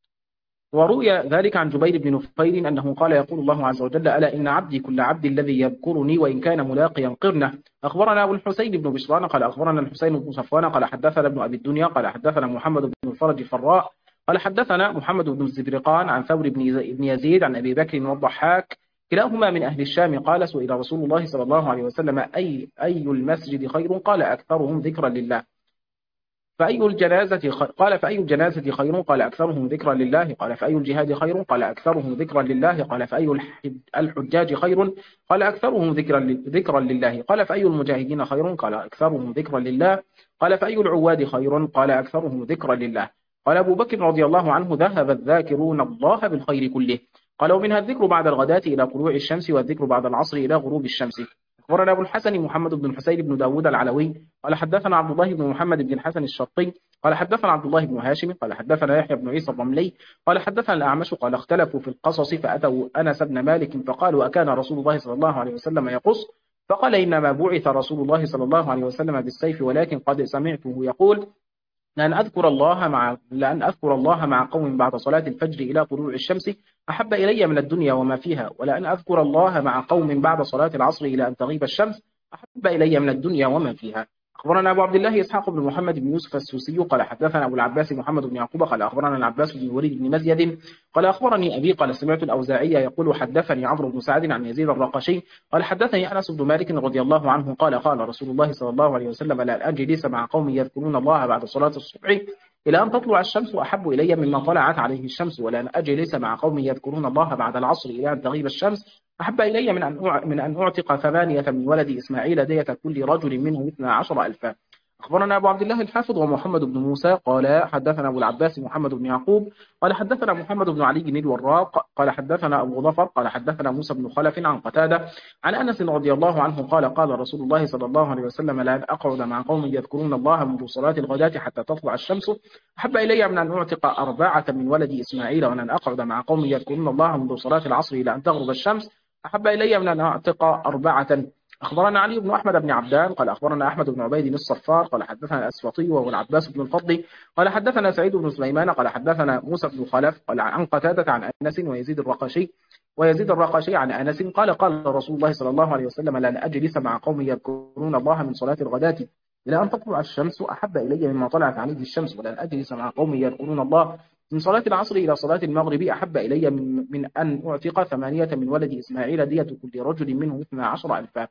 وروي ذلك عن جبير بن نفير أنه قال يقول الله عز وجل ألا إن عبدي كل عبد الذي يذكرني وإن كان ملاقيا قرنه. أخبرنا أبو الحسين بن بشران قال أخبرنا الحسين بن صفوان قال حدثنا ابن أبي الدنيا قال حدثنا محمد بن الفرج الفراء قال حدثنا محمد بن الزبرقان عن ثور بن يزيد عن أبي بكر والضحاك كلاهما من أهل الشام قال سئل رسول الله صلى الله عليه وسلم أي المسجد خير قال أكثرهم ذكرا لله. فأي الجنازة خير قال أكثرهم ذكرا لله. قال فأي الجهاد خير قال أكثرهم ذكرا لله. قال فأي الحجاج خير قال أكثرهم ذكرا لله. قال فأي المجاهدين خير قال أكثرهم ذكرا لله. قال فأي العواد خير قال أكثرهم ذكرا لله. قال أبو بكر رضي الله عنه ذهب الذاكرون الله بالخير كله. قال ومنها الذكر بعد الغداة إلى طلوع الشمس والذكر بعد العصر إلى غروب الشمس. أخبرنا أبو الحسن محمد بن الحسين بن داود العلوي قال حدثنا عبد الله بن محمد بن الحسن الشرطي قال حدثنا عبد الله بن هاشم قال حدثنا يحيى بن عيسى الرملي قال حدثنا الأعمش قال اختلفوا في القصص فأتوا أنس بن مالك فقالوا أكان رسول الله صلى الله عليه وسلم يقص فقال إنما بعث رسول الله صلى الله عليه وسلم بالسيف ولكن قد سمعته يقول لأن أذكر الله مع قوم بعد صلاة الفجر إلى طلوع الشمس أحب إلي من الدنيا وما فيها ولأن أذكر الله مع قوم بعد صلاة العصر إلى أن تغيب الشمس أحب إلي من الدنيا وما فيها. أخبرنا أبو عبد الله إسحاق بن محمد بن يوسف السوسي قال حدثنا أبو العباس محمد بن يعقوب قال أخبرنا العباس بن الوليد بن مزيد قال أخبرني أبي قال سمعت الأوزاعي يقول حدثني عمرو بن سعد عن يزيد الرقشي قال حدثني أنس بن مالك رضي الله عنه قال قال رسول الله صلى الله عليه وسلم لا أجلس مع قوم يذكرون الله بعد صلاة الصبح إلى أن تطلع الشمس أحب إلي مما طلعت عليه الشمس، ولا أن أجلس مع قوم يذكرون الله بعد العصر إلى أن تغيب الشمس أحب إلي من أن أعتق 8 من ولد إسماعيل دية كل رجل منهم 12,000. أخبرنا أبو عبد الله الحافظ ومحمد بن موسى قال حدثنا أبو العباس محمد بن يعقوب قال حدثنا محمد بن علي بن الوراق قال حدثنا أبو ظفر قال حدثنا موسى بن خلف عن قتادة عن أنس رضي الله عنه قال قال رسول الله صلى الله عليه وسلم لا أقعد مع قوم يذكرون الله منذ صلاة الغداة حتى تطلع الشمس أحب إلي من أن أعتق 4 من ولد إسماعيل، وأن أن أقعد مع قوم يذكرون الله منذ صلاة العصر إلى أن تغرب الشمس أحب إلي من أن أعتق 4. أخبرنا علي بن أحمد بن عبدان قال أخبرنا أحمد بن عبيد الصفار قال حدثنا الأسفطي وهو العباس بن الفضل قال حدثنا سعيد بن سليمان قال حدثنا موسى بن خلف قال عن قتادة عن أنس ويزيد الرقاشي عن أنس قال قال رسول الله صلى الله عليه وسلم لأن أجلس مع قوم يذكرون الله من صلاة الغداة إلى أن تطلع الشمس أحب إلي مما طلعت عليه الشمس، ولأن أجلس مع قوم يذكرون الله من صلاة العصر إلى صلاة المغرب أحب إلي من أن أعتق 8 من ولد إسماعيل دية كل رجل منهم 12,000.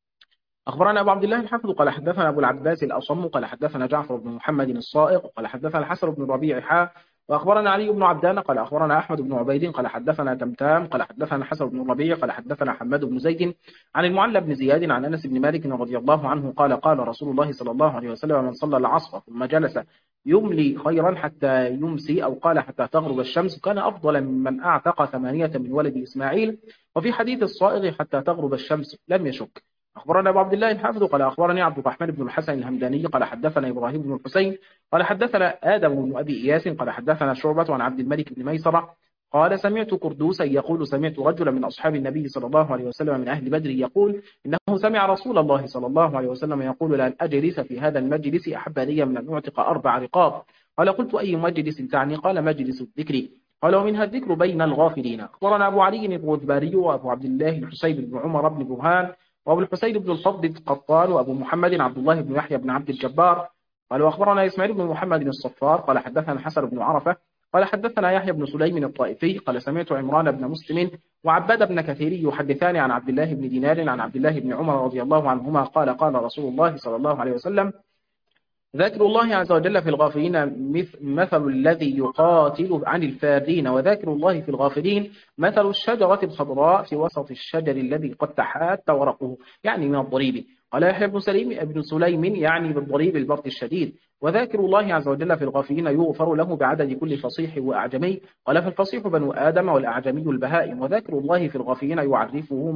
أخبرنا أبو عبد الله الحافظ قال حدثنا أبو العباس الأصم قال حدثنا جعفر بن محمد الصائغ قال حدثنا الحسن بن الربيع وأخبرنا علي بن عبدان قال أخبرنا أحمد بن عبيد قال حدثنا تمتام قال حدثنا الحسن بن الربيع قال حدثنا حماد بن زيد عن المعلى بن زياد عن أنس بن مالك رضي الله عنه قال قال رسول الله صلى الله عليه وسلم من صلى العصر ثم جلس يملي خيرا حتى يمسي أو قال حتى تغرب الشمس كان أفضل ممن أعتق 8 من ولد إسماعيل، وفي حديث الصائغ حتى تغرب الشمس لم يشك. أخبرنا أبو عبد الله الحافظ قال أخبرني عبد الرحمن بن الحسن الهمداني قال حدثنا إبراهيم بن الحسين قال حدثنا آدم بن أبي إياس قال حدثنا شعبة عن عبد الملك بن ميسرة قال سمعت كردوسا يقول سمعت رجلا من أصحاب النبي صلى الله عليه وسلم من أهل بدر يقول إنه سمع رسول الله صلى الله عليه وسلم يقول لأن أجلس في هذا المجلس أحب لي من أن أعتق 4 رقاب. قال قلت أي مجلس تعني؟ قال مجلس الذكر. قال ومنها الذكر بين الغافلين. أخبرنا أبو علي الغذباري وأبو عبد الله الحسين بن عمر بن برهان وأبو الحسين بن الفضل القطان وأبو محمد عبد الله بن يحيى بن عبد الجبار قال وأخبرنا إسماعيل بن محمد الصفار قال حدثنا الحسن بن عرفة قال حدثنا يحيى بن سليم الطائفي قال سمعت عمران بن مسلم وعباد بن كثير يحدثان عن عبد الله بن دينار عن عبد الله بن عمر رضي الله عنهما قال قال رسول الله صلى الله عليه وسلم ذاكر الله عز وجل في الغافلين مثل الذي يقاتل عن الفارين، وذاكر الله في الغافلين مثل الشجرة الخضراء في وسط الشجر الذي قد تحات ورقه، يعني من الضريب. قال يحيى بن سليم يعني بالضريب البرد الشديد. وذاكر الله عز وجل في الغافلين يغفر له بعدد كل فصيح وأعجمي. قال فالفصيح بنو آدم والأعجمي البهائم. وذاكر الله في الغافلين يعرفه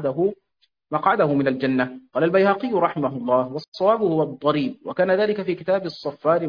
مقعده من الجنة. قال البيهقي رحمه الله والصواب هو الضريب، وكان ذلك في كتاب الصفار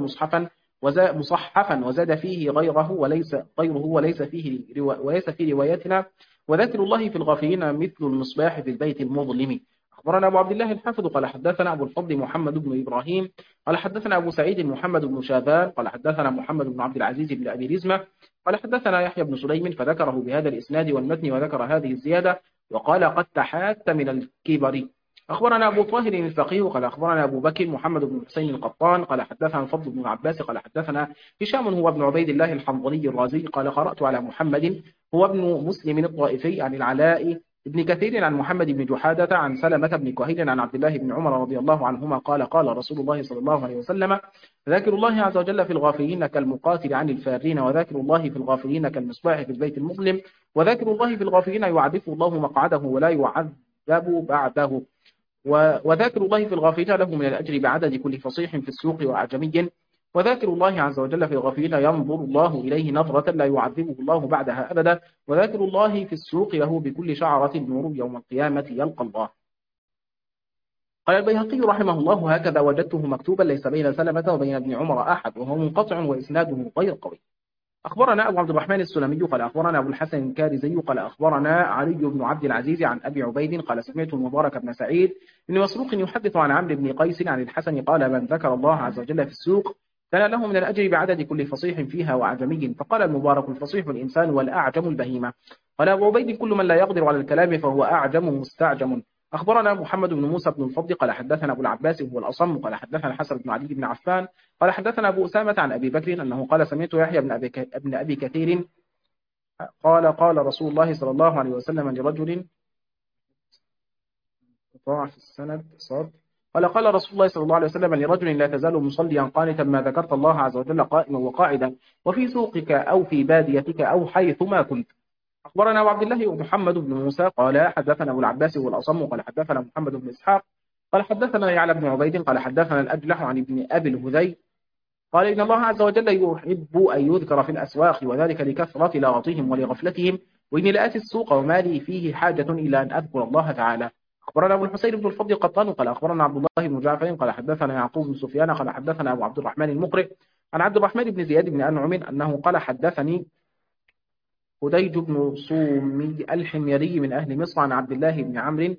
مصحفا وزاد فيه غيره وليس في روايتنا. وذاكر الله في الغافلين مثل المصباح في البيت المظلم. أخبرنا أبو عبد الله الحافظ قال حدثنا أبو الفضل محمد بن إبراهيم قال حدثنا أبو سعيد محمد بن شاذان قال حدثنا محمد بن عبد العزيز بن أبي رزمة قال حدثنا يحيى بن سليم فذكره بهذا الإسناد والمتن وذكر هذه الزيادة وقال قد تحات من الكبر. أخبرنا أبو طاهر الفقيه قال أخبرنا أبو بكر محمد بن حسين القطان قال حدثنا الفضل بن عباس قال حدثنا هشام هو ابن عبيد الله الحنظلي الرازي قال قرأت على محمد هو ابن مسلم الطائفي عن العلاء ابن كثير عن محمد بن جحادة عن سلمة بن كهيل عن عبد الله بن عمر رضي الله عنهما قال قال رسول الله صلى الله عليه وسلم ذاكر الله عز وجل في الغافلين كالمقاتل عن الفارين، وذاكر الله في الغافلين كالمصباح في البيت المظلم، وذاكر الله في الغافلين يعرف الله مقعده ولا يعذب بعده، وذاكر الله في الغافلين له من الأجر بعدد كل فصيح في السوق وأعجمي، وذاكر الله عز وجل في الغافلين ينظر الله إليه نظرة لا يعذبه الله بعدها أبدا، وذاكر الله في السوق له بكل شعرة نور يوم القيامة يلقى الله. قال البيهقي رحمه الله هكذا وجدته مكتوبا ليس بين سلمة وبين ابن عمر أحد، وهو منقطع وإسناده غير قوي. أخبرنا أبو عبد الرحمن السلمي قال أخبرنا أبو الحسن الكارزي قال أخبرنا علي بن عبد العزيز عن أبي عبيد قال سمعت المبارك بن سعيد بن مسروق يحدث عن عمرو بن قيس عن الحسن قال من ذكر الله عز وجل في السوق كان له من الأجر بعدد كل فصيح فيها وأعجمي. فقال المبارك الفصيح الإنسان والأعجم البهيمة. قال أبو عبيد كل من لا يقدر على الكلام فهو أعجم مستعجم. أخبرنا محمد بن موسى بن الفضل قال حدثنا أبو العباس وهو الأصم قال حدثنا الحسن بن علي بن عفان قال حدثنا أبو أسامة عن أبي بكر أنه قال سمعت يحيى بن أبي كثير قال رسول الله صلى الله عليه وسلم لرجل قطاع في السند صاد قال رسول الله صلى الله عليه وسلم لرجل لا تزال مصليا قانتا ما ذكرت الله عز وجل قائما وقاعدا وفي سوقك أو في باديتك أو حيثما كنت. أخبرنا أبو عبد الله ومحمد بن موسى قال حدثنا أبو العباس والأصم قال حدثنا محمد بن إسحاق قال حدثنا يعلى بن عبيد قال حدثنا الأجلح عن ابن أبي الهذي قال إن الله عز وجل يحب أن يذكر في الأسواق وذلك لكثرة لغطهم ولغفلتهم وإني لآتي السوق ومالي فيه حاجة إلى أن أذكر الله تعالى. أخبرنا أبو الحسين بن الفضل قطان قال أخبرنا عبد الله بن جعفر قال حدثنا يعقوب بن سفيان قال حدثنا أبو عبد الرحمن المقرئ عن عبد الرحمن بن زياد بن أنعم أنه قال حدثني هديج بن صومي الحميري من أهل مصر عن عبد الله بن عمرو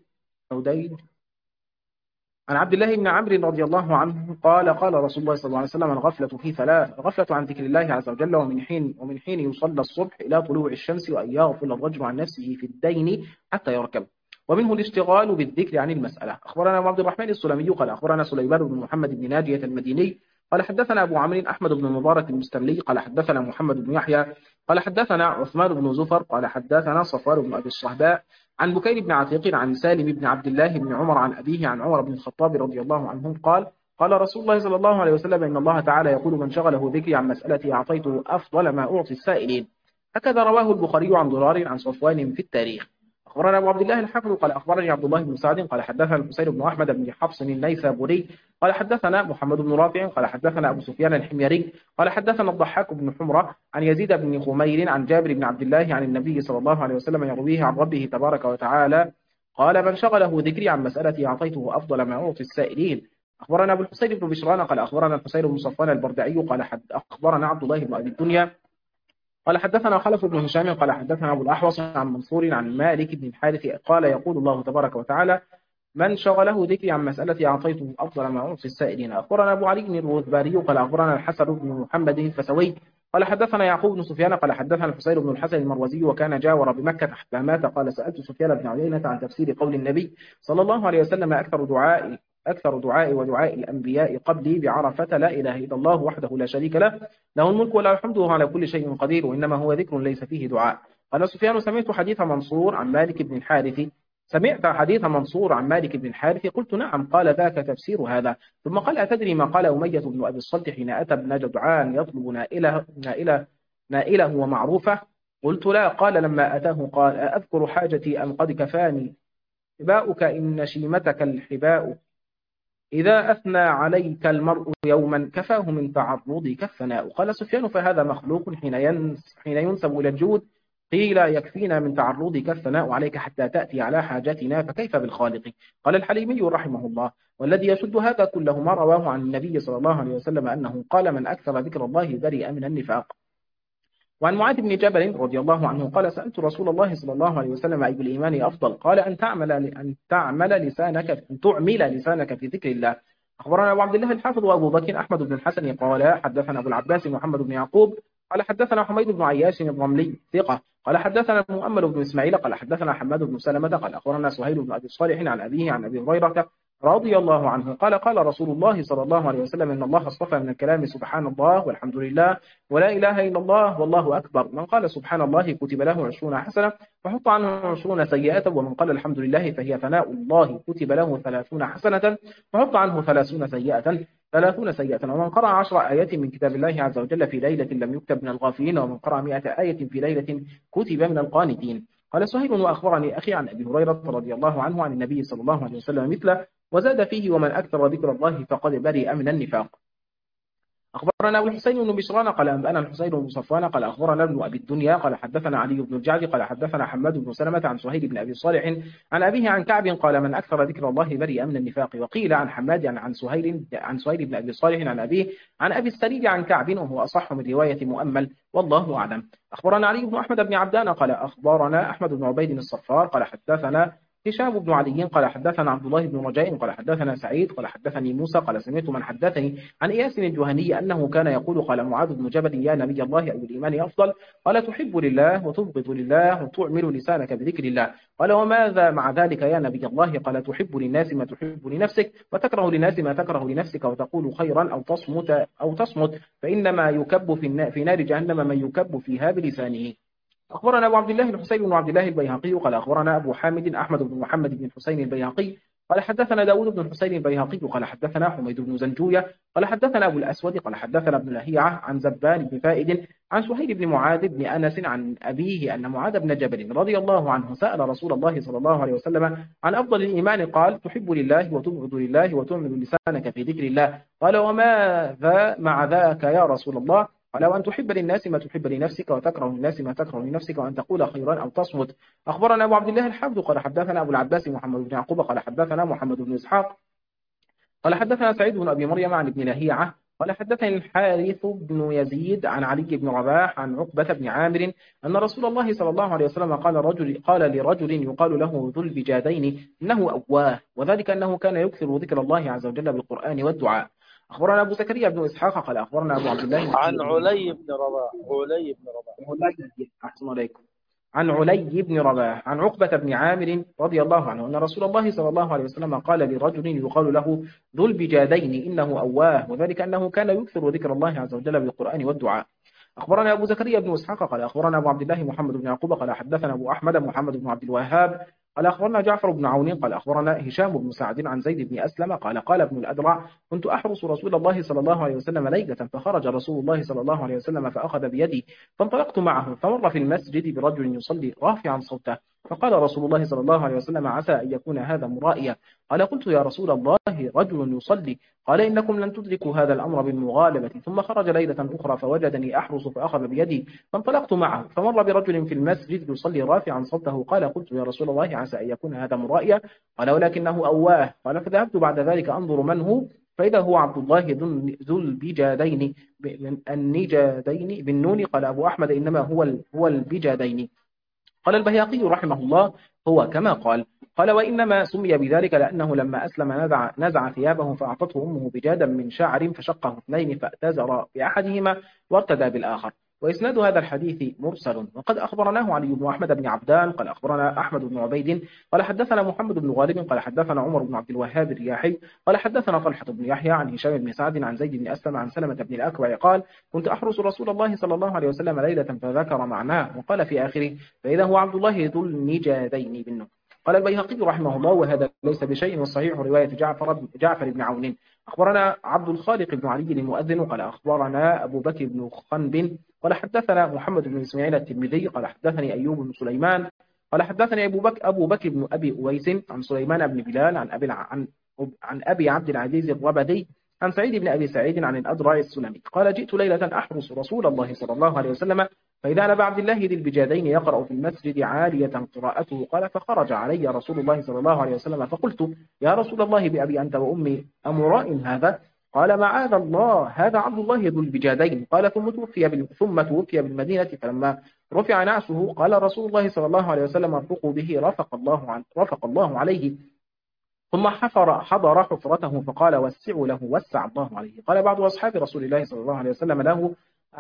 عن عبد الله بن عمرو رضي الله عنه قال رسول الله صلى الله عليه وسلم الغفلة في ثلاث: غفلة عن ذكر الله عز وجل ومن حين يصلى الصبح إلى طلوع الشمس وأن يغفل الرجل عن نفسه في الدين حتى يركب، ومنه الاشتغال بالذكر عن المسألة. أخبرنا عبد الرحمن السلمي قال أخبرنا سليمان بن محمد بن ناجية المديني قال حدثنا أبو عمرو أحمد بن المبارك المستملي قال حدثنا محمد بن يحيى قال حدثنا عثمان بن زفر قال حدثنا صفوان بن أبي الصهباء عن بكير بن عتيق عن سالم بن عبد الله بن عمر عن أبيه عن عمر بن الخطاب رضي الله عنهم قال رسول الله صلى الله عليه وسلم إن الله تعالى يقول من شغله ذكري عن مسألتي أعطيته أفضل ما أعطي السائلين. هكذا رواه البخاري عن ضرار عن صفوان في التاريخ. أخبرنا أبو عبد الله الحافظ قال أخبرني عبد الله بن سعد قال حدثنا الحسين بن أحمد بن حفص النيسابوري قال حدثنا محمد بن رافع قال حدثنا أبو سفيان الحميري قال حدثنا الضحاك بن حمرة عن يزيد بن خمير عن جابر بن عبد الله عن النبي صلى الله عليه وسلم يرويه عن ربه تبارك وتعالى قال من شغله ذكري عن مسألتي أعطيته أفضل ما أعطي السائلين. أخبرنا أبو الحسين بن بشران قال أخبرنا الحسين بن صفوان البردعي قال أخبرنا عبد الله بن أبي الدنيا قال حدثنا خلف بن هشام قال حدثنا أبو الأحوص عن منصور عن مالك بن الحارث قال يقول الله تبارك وتعالى من شغله ذكري عن مسألتي أعطيته أفضل ما أعطي السائلين. أخبرنا أبو علي بن الروذباري قال أخبرنا الحسن بن محمد الفسوي قال حدثنا يعقوب بن سفيان قال حدثنا الحسين بن الحسن المروزي وكان جاور بمكة حتى مات قال سألت سفيان بن عيينة عن تفسير قول النبي صلى الله عليه وسلم أكثر دعائي ودعاء الأنبياء قبلي بعرفة لا إله إلا الله وحده لا شريك له له الملك وله الحمد وهو على كل شيء قدير وإنما هو ذكر ليس فيه دعاء. قال سفيان سمعت حديث منصور عن مالك بن الحارث قلت نعم قال ذاك تفسير هذا. ثم قال أتدري ما قال أمية بن أبي الصلت حين أتى ابن جدعان يطلب نائله ومعروفه؟ قلت لا. قال لما أتاه قال أذكر حاجتي أم قد كفاني حباؤك إن شيمتك الحباء إذا أثنى عليك المرء يوما كفاه من تعرضك الثناء. قال سفيان فهذا مخلوق حين ينسب إلى الجود قيل يكفينا من تعرضك الثناء عليك حتى تأتي على حاجتنا فكيف بالخالق. قال الحليمي رحمه الله والذي يشد هذا كله ما رواه عن النبي صلى الله عليه وسلم أنه قال من أكثر ذكر الله برئ من النفاق. وعن معاذ بن جبل رضي الله عنه قال سألت رسول الله صلى الله عليه وسلم أي الإيمان أفضل؟ قال أن تعمل لسانك في ذكر الله. أخبرنا أبو عبد الله الحافظ وأبو بكر أحمد بن الحسن قال حدثنا أبو العباس محمد بن يعقوب قال حدثنا حميد بن عياش الرملي ثقة قال حدثنا مؤمل بن إسماعيل قال حدثنا حماد بن سلمة قال أخبرنا سهيل بن أبي صالح عن أبيه عن أبي هريرة رضي الله عنه قال رسول الله صلى الله عليه وسلم إن الله اصطفى من الكلام سبحان الله والحمد لله ولا إله إلا الله والله أكبر. من قال سبحان الله كتب له 20 حسنة وحط عنه 20 سيئة ومن قال الحمد لله فهي ثناء الله كتب له 30 حسنة وحط عنه 30 سيئة ومن قرأ 10 آيات من كتاب الله عز وجل في ليلة لم يكتب من الغافلين ومن قرأ 100 آية في ليلة كتب من القانتين. قال سهيل وأخبرني أخي عن أبي هريرة رضي الله عنه عن النبي صلى الله عليه وسلم مثله وزاد فيه ومن أكثر ذكر الله فقد برئ من النفاق. أخبرنا أبو الحسين بن بشران قال أنبأنا الحسين بن صفوان قال أخبرنا ابن أبي الدنيا قال حدثنا علي بن الجعد قال حدثنا حماد بن سلمة عن سهيل بن أبي صالح عن أبيه عن كعب قال من أكثر ذكر الله برئ من النفاق. وقيل عن حماد عن سهيل بن أبي صالح عن أبيه عن أبي السريد عن كعب وهو أصح من رواية مؤمل والله أعلم. أخبرنا علي بن أحمد بن عبدان قال أخبرنا أحمد بن عبيد الصفار قال حدثنا هشام بن علي قال حدثنا عبد الله بن رجاء قال حدثنا سعيد قال حدثني موسى قال سمعت من حدثني عن إياس الجهني أنه كان يقول قال معاذ بن جبل يا نبي الله أي الإيمان أفضل؟ قال تحب لله وتبغض لله وتعمل لسانك بذكر الله. قال وماذا مع ذلك يا نبي الله؟ قال تحب للناس ما تحب لنفسك وتكره للناس ما تكره لنفسك وتقول خيرا أو تصمت فإنما يكب في نار جهنم من يكب فيها بلسانه. أخبرنا أبو عبد الله الحسين بن عبد الله البيهقي قال أخبرنا أبو حامد أحمد بن محمد بن الحسين البيهقي قال حدثنا داود بن الحسين البيهقي قال حدثنا حميد بن زنجوية قال حدثنا أبو الأسود قال حدثنا ابن لهيعة عن زبان بن فائد عن سهيل بن معاذ بن أنس عن أبيه أن معاذ بن جبل رضي الله عنه سأل رسول الله صلى الله عليه وسلم عن أفضل الإيمان قال تحب لله وتبغض لله وتعمل لسانك في ذكر الله. قال وماذا مع ذاك يا رسول الله؟ قال وأن تحب للناس ما تحب لنفسك وتكره للناس ما تكره لنفسك وأن تقول خيرا أو تصمت. أخبرنا أبو عبد الله الحافظ قال حدثنا أبو العباس محمد بن يعقوب قال حدثنا محمد بن إسحاق قال حدثنا سعيد بن أبي مريم عن ابن لهيعة قال حدثني الحارث بن يزيد عن علي بن رباح عن عقبة بن عامر أن رسول الله صلى الله عليه وسلم قال لرجل يقال له ذو البجادين إنه أواه وذلك أنه كان يكثر ذكر الله عز وجل بالقرآن والدعاء. أخبرنا أبو زكريا بن إسحاق قال أخبرنا أبو عبد الله عن علي بن رباح أحسن عليكم عن علي بن رباح عن عقبة بن عامر رضي الله عنه أن رسول الله صلى الله عليه وسلم قال لرجل يقال له ذو البجادين إنه أواه وذلك أنه كان يكثر ذكر الله عز وجل بالقرآن والدعاء. أخبرنا أبو زكريا بن إسحاق قال أخبرنا أبو عبد الله محمد بن يعقوب قال حدثنا أبو أحمد محمد بن عبد الوهاب قال أخبرنا جعفر بن عون قال أخبرنا هشام بن سعد عن زيد بن أسلم قال ابن الأدرع كنت أحرس رسول الله صلى الله عليه وسلم ليلة فخرج رسول الله صلى الله عليه وسلم فأخذ بيدي فانطلقت معه فمر في المسجد برجل يصلي رافعا صوته فقال رسول الله صلى الله عليه وسلم عسى أن يكون هذا مرائيا. قال قلت يا رسول الله رجل يصلي قال إنكم لن تدركوا هذا الأمر بالمغالبة. ثم خرج ليلة أخرى فوجدني أحرس فأخذ بيدي فانطلقت معه فمر برجل في المسجد يصلي رافعا صوته قال قلت يا رسول الله عسى أن يكون هذا مرائيا قال ولكنه أواه. قال فذهبت بعد ذلك أنظر من هو فإذا هو عبد الله ذو البجادين النجادين بالنون. قال أبو أحمد إنما هو البجادين. قال البيهقي رحمه الله هو كما قال وإنما سمي بذلك لأنه لما أسلم نزع ثيابه فأعطته أمه بجادا من شعر فشقه اثنين فأتزر بأحدهما وارتدى بالآخر. وإسناد هذا الحديث مرسل وقد أخبرناه علي بن أحمد بن عبدان قال أخبرنا أحمد بن عبيد قال حدثنا محمد بن غالب قال حدثنا عمر بن عبد الوهاب الرياحي قال حدثنا طلحة بن يحيى عن هشام بن سعد عن زيد بن أسلم عن سلمة بن الأكوع قال كنت أحرس رسول الله صلى الله عليه وسلم ليلة فذكر معناه وقال في آخره فإذا هو عبد الله ذو النجادين بالنون. قال البيهقي رحمه الله وهذا ليس بشيء والصحيح رواية جعفر بن عون. أخبرنا عبد الخالق بن علي المؤذن قال أخبرنا أبو بكر بن خنب قال حدثنا محمد بن إسماعيل الترمذي قال حدثني أيوب بن سليمان قال حدثني أبو بكر بن أبي أويس عن سليمان بن بلال عن أبي عبد العزيز الربدي عن سعيد بن أبي سعيد عن الأدرع السلمي قال جئت ليلة أحرس رسول الله صلى الله عليه وسلم فإذا أنا بعبد الله ذي البجادين يقرأ في المسجد عالية قراءته قال فخرج علي رسول الله صلى الله عليه وسلم فقلت يا رسول الله بأبي أنت وأمي أمراء هذا؟ قال معاذ الله هذا عبد الله ذو البجادين. قال ثم توفي بالمدينة فلما رفع نعسه قال رسول الله صلى الله عليه وسلم ارفقوا به رفق الله عليه ثم حضر حفرته فقال وسعوا له وسع الله عليه. قال بعض أصحاب رسول الله صلى الله عليه وسلم له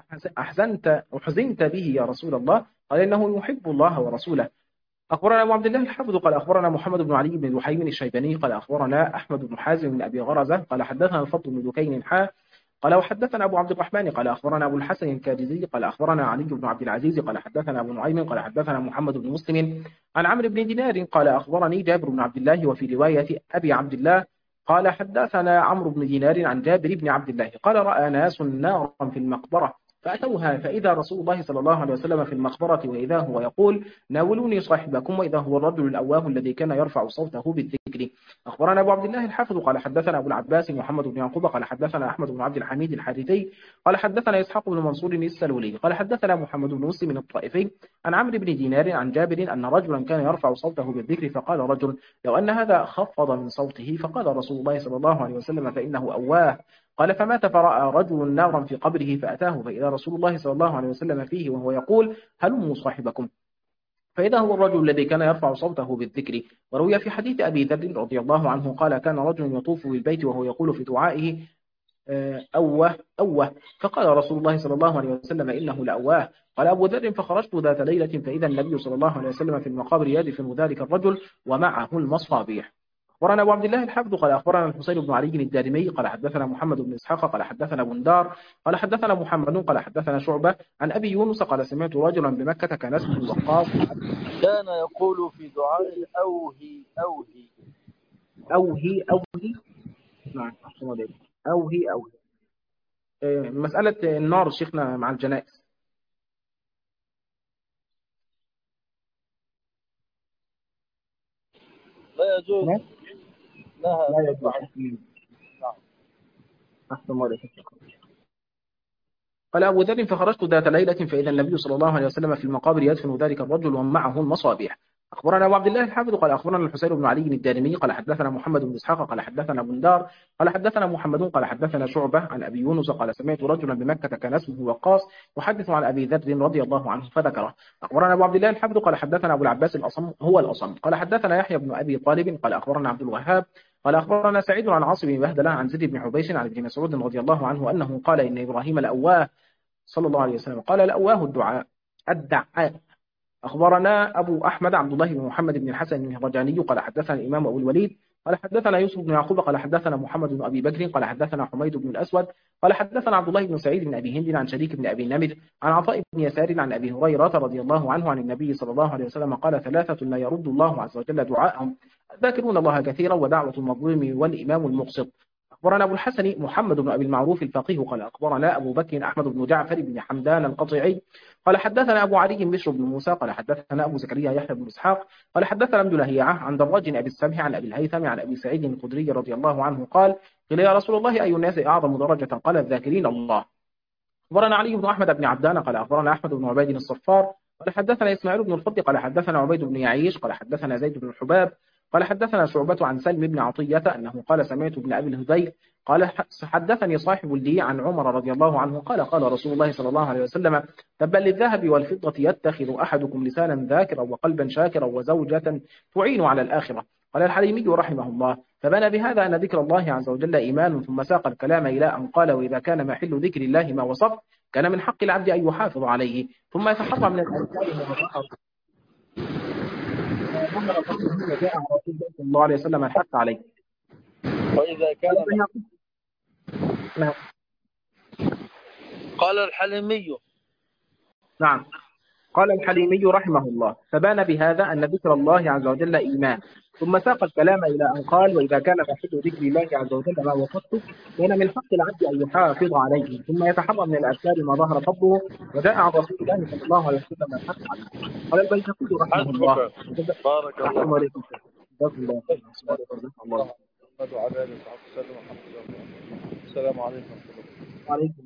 أحزنت به يا رسول الله؟ قال إنه يحب الله ورسوله. أخبرنا أبو عبد الله الحافظ قال أخبرنا محمد بن علي بن لحيم الشيباني قال أخبرنا أحمد بن حازم بن أبي غرزة قال حدثنا الفضل بن دكين قال وحدثنا أبو عبد الرحمن قال أخبرنا أبو الحسن الكاجزي قال أخبرنا علي بن عبد العزيز قال حدثنا أبو نعيم قال حدثنا محمد بن مسلم عن عمرو بن دينار قال أخبرني جابر بن عبد الله وفي رواية أبي عبد الله قال حدثنا عمرو بن دينار عن جابر بن عبد الله قال رأى ناس نارا في المقبرة فأتوها فإذا رسول الله صلى الله عليه وسلم في المقبرة وإذا هو يقول ناولوني صاحبكم وإذا هو الرجل الأواه الذي كان يرفع صوته بالذكر. أخبرنا أبو عبد الله الحافظ قال حدثنا أبو العباس محمد بن يعقوب قال حدثنا أحمد بن عبد الحميد الحارثي قال حدثنا إسحاق بن منصور السلولي قال حدثنا محمد بن مسلم الطائفي عن عمرو بن دينار عن جابر أن رجلا كان يرفع صوته بالذكر فقال رجل لو أن هذا خفض من صوته فقال رسول الله صلى الله عليه وسلم فإنه أواه. قال فمات فرأى رجل نارا في قبره فأتاه فإذا رسول الله صلى الله عليه وسلم فيه وهو يقول هلموا صاحبكم. فإذا هو الرجل الذي كان يرفع صوته بالذكر. وروي في حديث أبي ذر رضي الله عنه قال كان رجل يطوف بالبيت وهو يقول في دعائه أوه أوه، فقال رسول الله صلى الله عليه وسلم إنه لأواه. قال أبو ذر فخرجت ذات ليلة فإذا النبي صلى الله عليه وسلم في المقابر يدفن ذلك الرجل ومعه المصابيح. أخبرنا أبو عبد الله الحافظ قال أخبرنا الحسين بن علي الدارمي قال حدثنا محمد بن إسحاق قال حدثنا بندار قال حدثنا محمد قال حدثنا شعبة عن أبي يونس قال سمعت رجلا بمكة كان اسمه وقاص كان يقول في دعاء أوهي أوهي أوهي أوهي. نعم أوهي أوهي. مسألة النار شيخنا مع الجنائز. لا يجوز لا لها يجوز. نعم. أحسن الله عليك. قال أبو ذر فخرجت ذات ليلة فإذا النبي صلى الله عليه وسلم في المقابر يدفن ذلك الرجل ومعه المصابيح. أخبرنا أبو عبد الله الحافظ قال أخبرنا الحسين بن علي الدارمي قال حدثنا محمد بن إسحاق قال حدثنا بندار قال حدثنا محمد قال حدثنا شعبة عن أبي يونس قال سمعت رجلا بمكة كان اسمه وقاص يحدث عن أبي ذر رضي الله عنه فذكره. أخبرنا أبو عبد الله الحافظ قال حدثنا أبو العباس الأصم هو الأصم قال حدثنا يحيى بن أبي طالب قال أخبرنا عبد الوهاب قال أخبرنا سعيد عن عاصم بن بهدلة عن زيد بن حبيش عن ابن مسعود رضي الله عنه أنه قال إن إبراهيم لأواه صلى الله عليه وسلم قال لأواه الدعاء. أخبرنا أبو أحمد عبد الله بن محمد بن الحسن المهرجاني قال حدثنا الإمام أبو الوليد قال حدثنا يوسف بن يعقوب قال حدثنا محمد بن أبي بكر قال حدثنا حميد بن الأسود قال حدثنا عبد الله بن سعيد بن أبي هند عن شريك بن أبي نمر عن عطاء بن يسار عن أبي هريرة رضي الله عنه عن النبي صلى الله عليه وسلم قال ثلاثة لا يرد الله عز وجل دعاءهم الذاكرون الله كثيرا ودعوة المظلوم والإمام المقسط. أخبرنا أبو الحسن محمد بن أبي المعروف الفقيه قال أخبرنا أبو بكر أحمد بن جعفر بن حمدان القطيعي قال حدثنا أبو علي بشر بن موسى قال حدثنا أبو زكريا يحيى بن إسحاق قال حدثنا ابن لهيعة عن دراج أبي السمح عن أبي الهيثم عن أبي سعيد الخدري رضي الله عنه قال قيل يا رسول الله أي الناس أعظم درجة قال الذاكرين الله. أخبرنا علي بن أحمد بن عبدان قال أخبرنا أحمد بن عبيد الصفار قال حدثنا إسماعيل بن الفضل قال حدثنا عبيد بن يعيش قال حدثنا زيد بن الحباب قال حدثنا شعبة عن سلم بن عطية أنه قال سمعت ابن أبي الهذيل قال حدثني صاحب لي عن عمر رضي الله عنه قال قال رسول الله صلى الله عليه وسلم تبا للذهب والفضة يتخذ أحدكم لسانا ذاكرا وقلبا شاكرا وزوجة تعين على الآخرة. قال الحليمي رحمه الله فبنى بهذا أن ذكر الله عز وجل إيمان ثم ساق الكلام إلى أن قال وإذا كان محل ذكر الله ما وصف كان من حق العبد أن يحافظ عليه ثم يتحرى من الأذكار جاء رسول الله صلى الله عليه وسلم الحث عليه. وإذا كان قال الحليمي نعم قال الحليمي رحمه الله فبان بهذا أن ذكر الله عز وجل إيمان ثم ساق الكلام إلى أن قال وإذا كان محل ذكر الله عز وجل ما وصفته كان من حق العبد أن يحافظ عليه ثم يتحرى من الأذكار ما ظهر فضله وجاء عن رسول الله صلى الله عليه وسلم الحث عليه. قال البيهقي رحمه الله بارك الله عليكم. السلام عليكم ورحمة الله.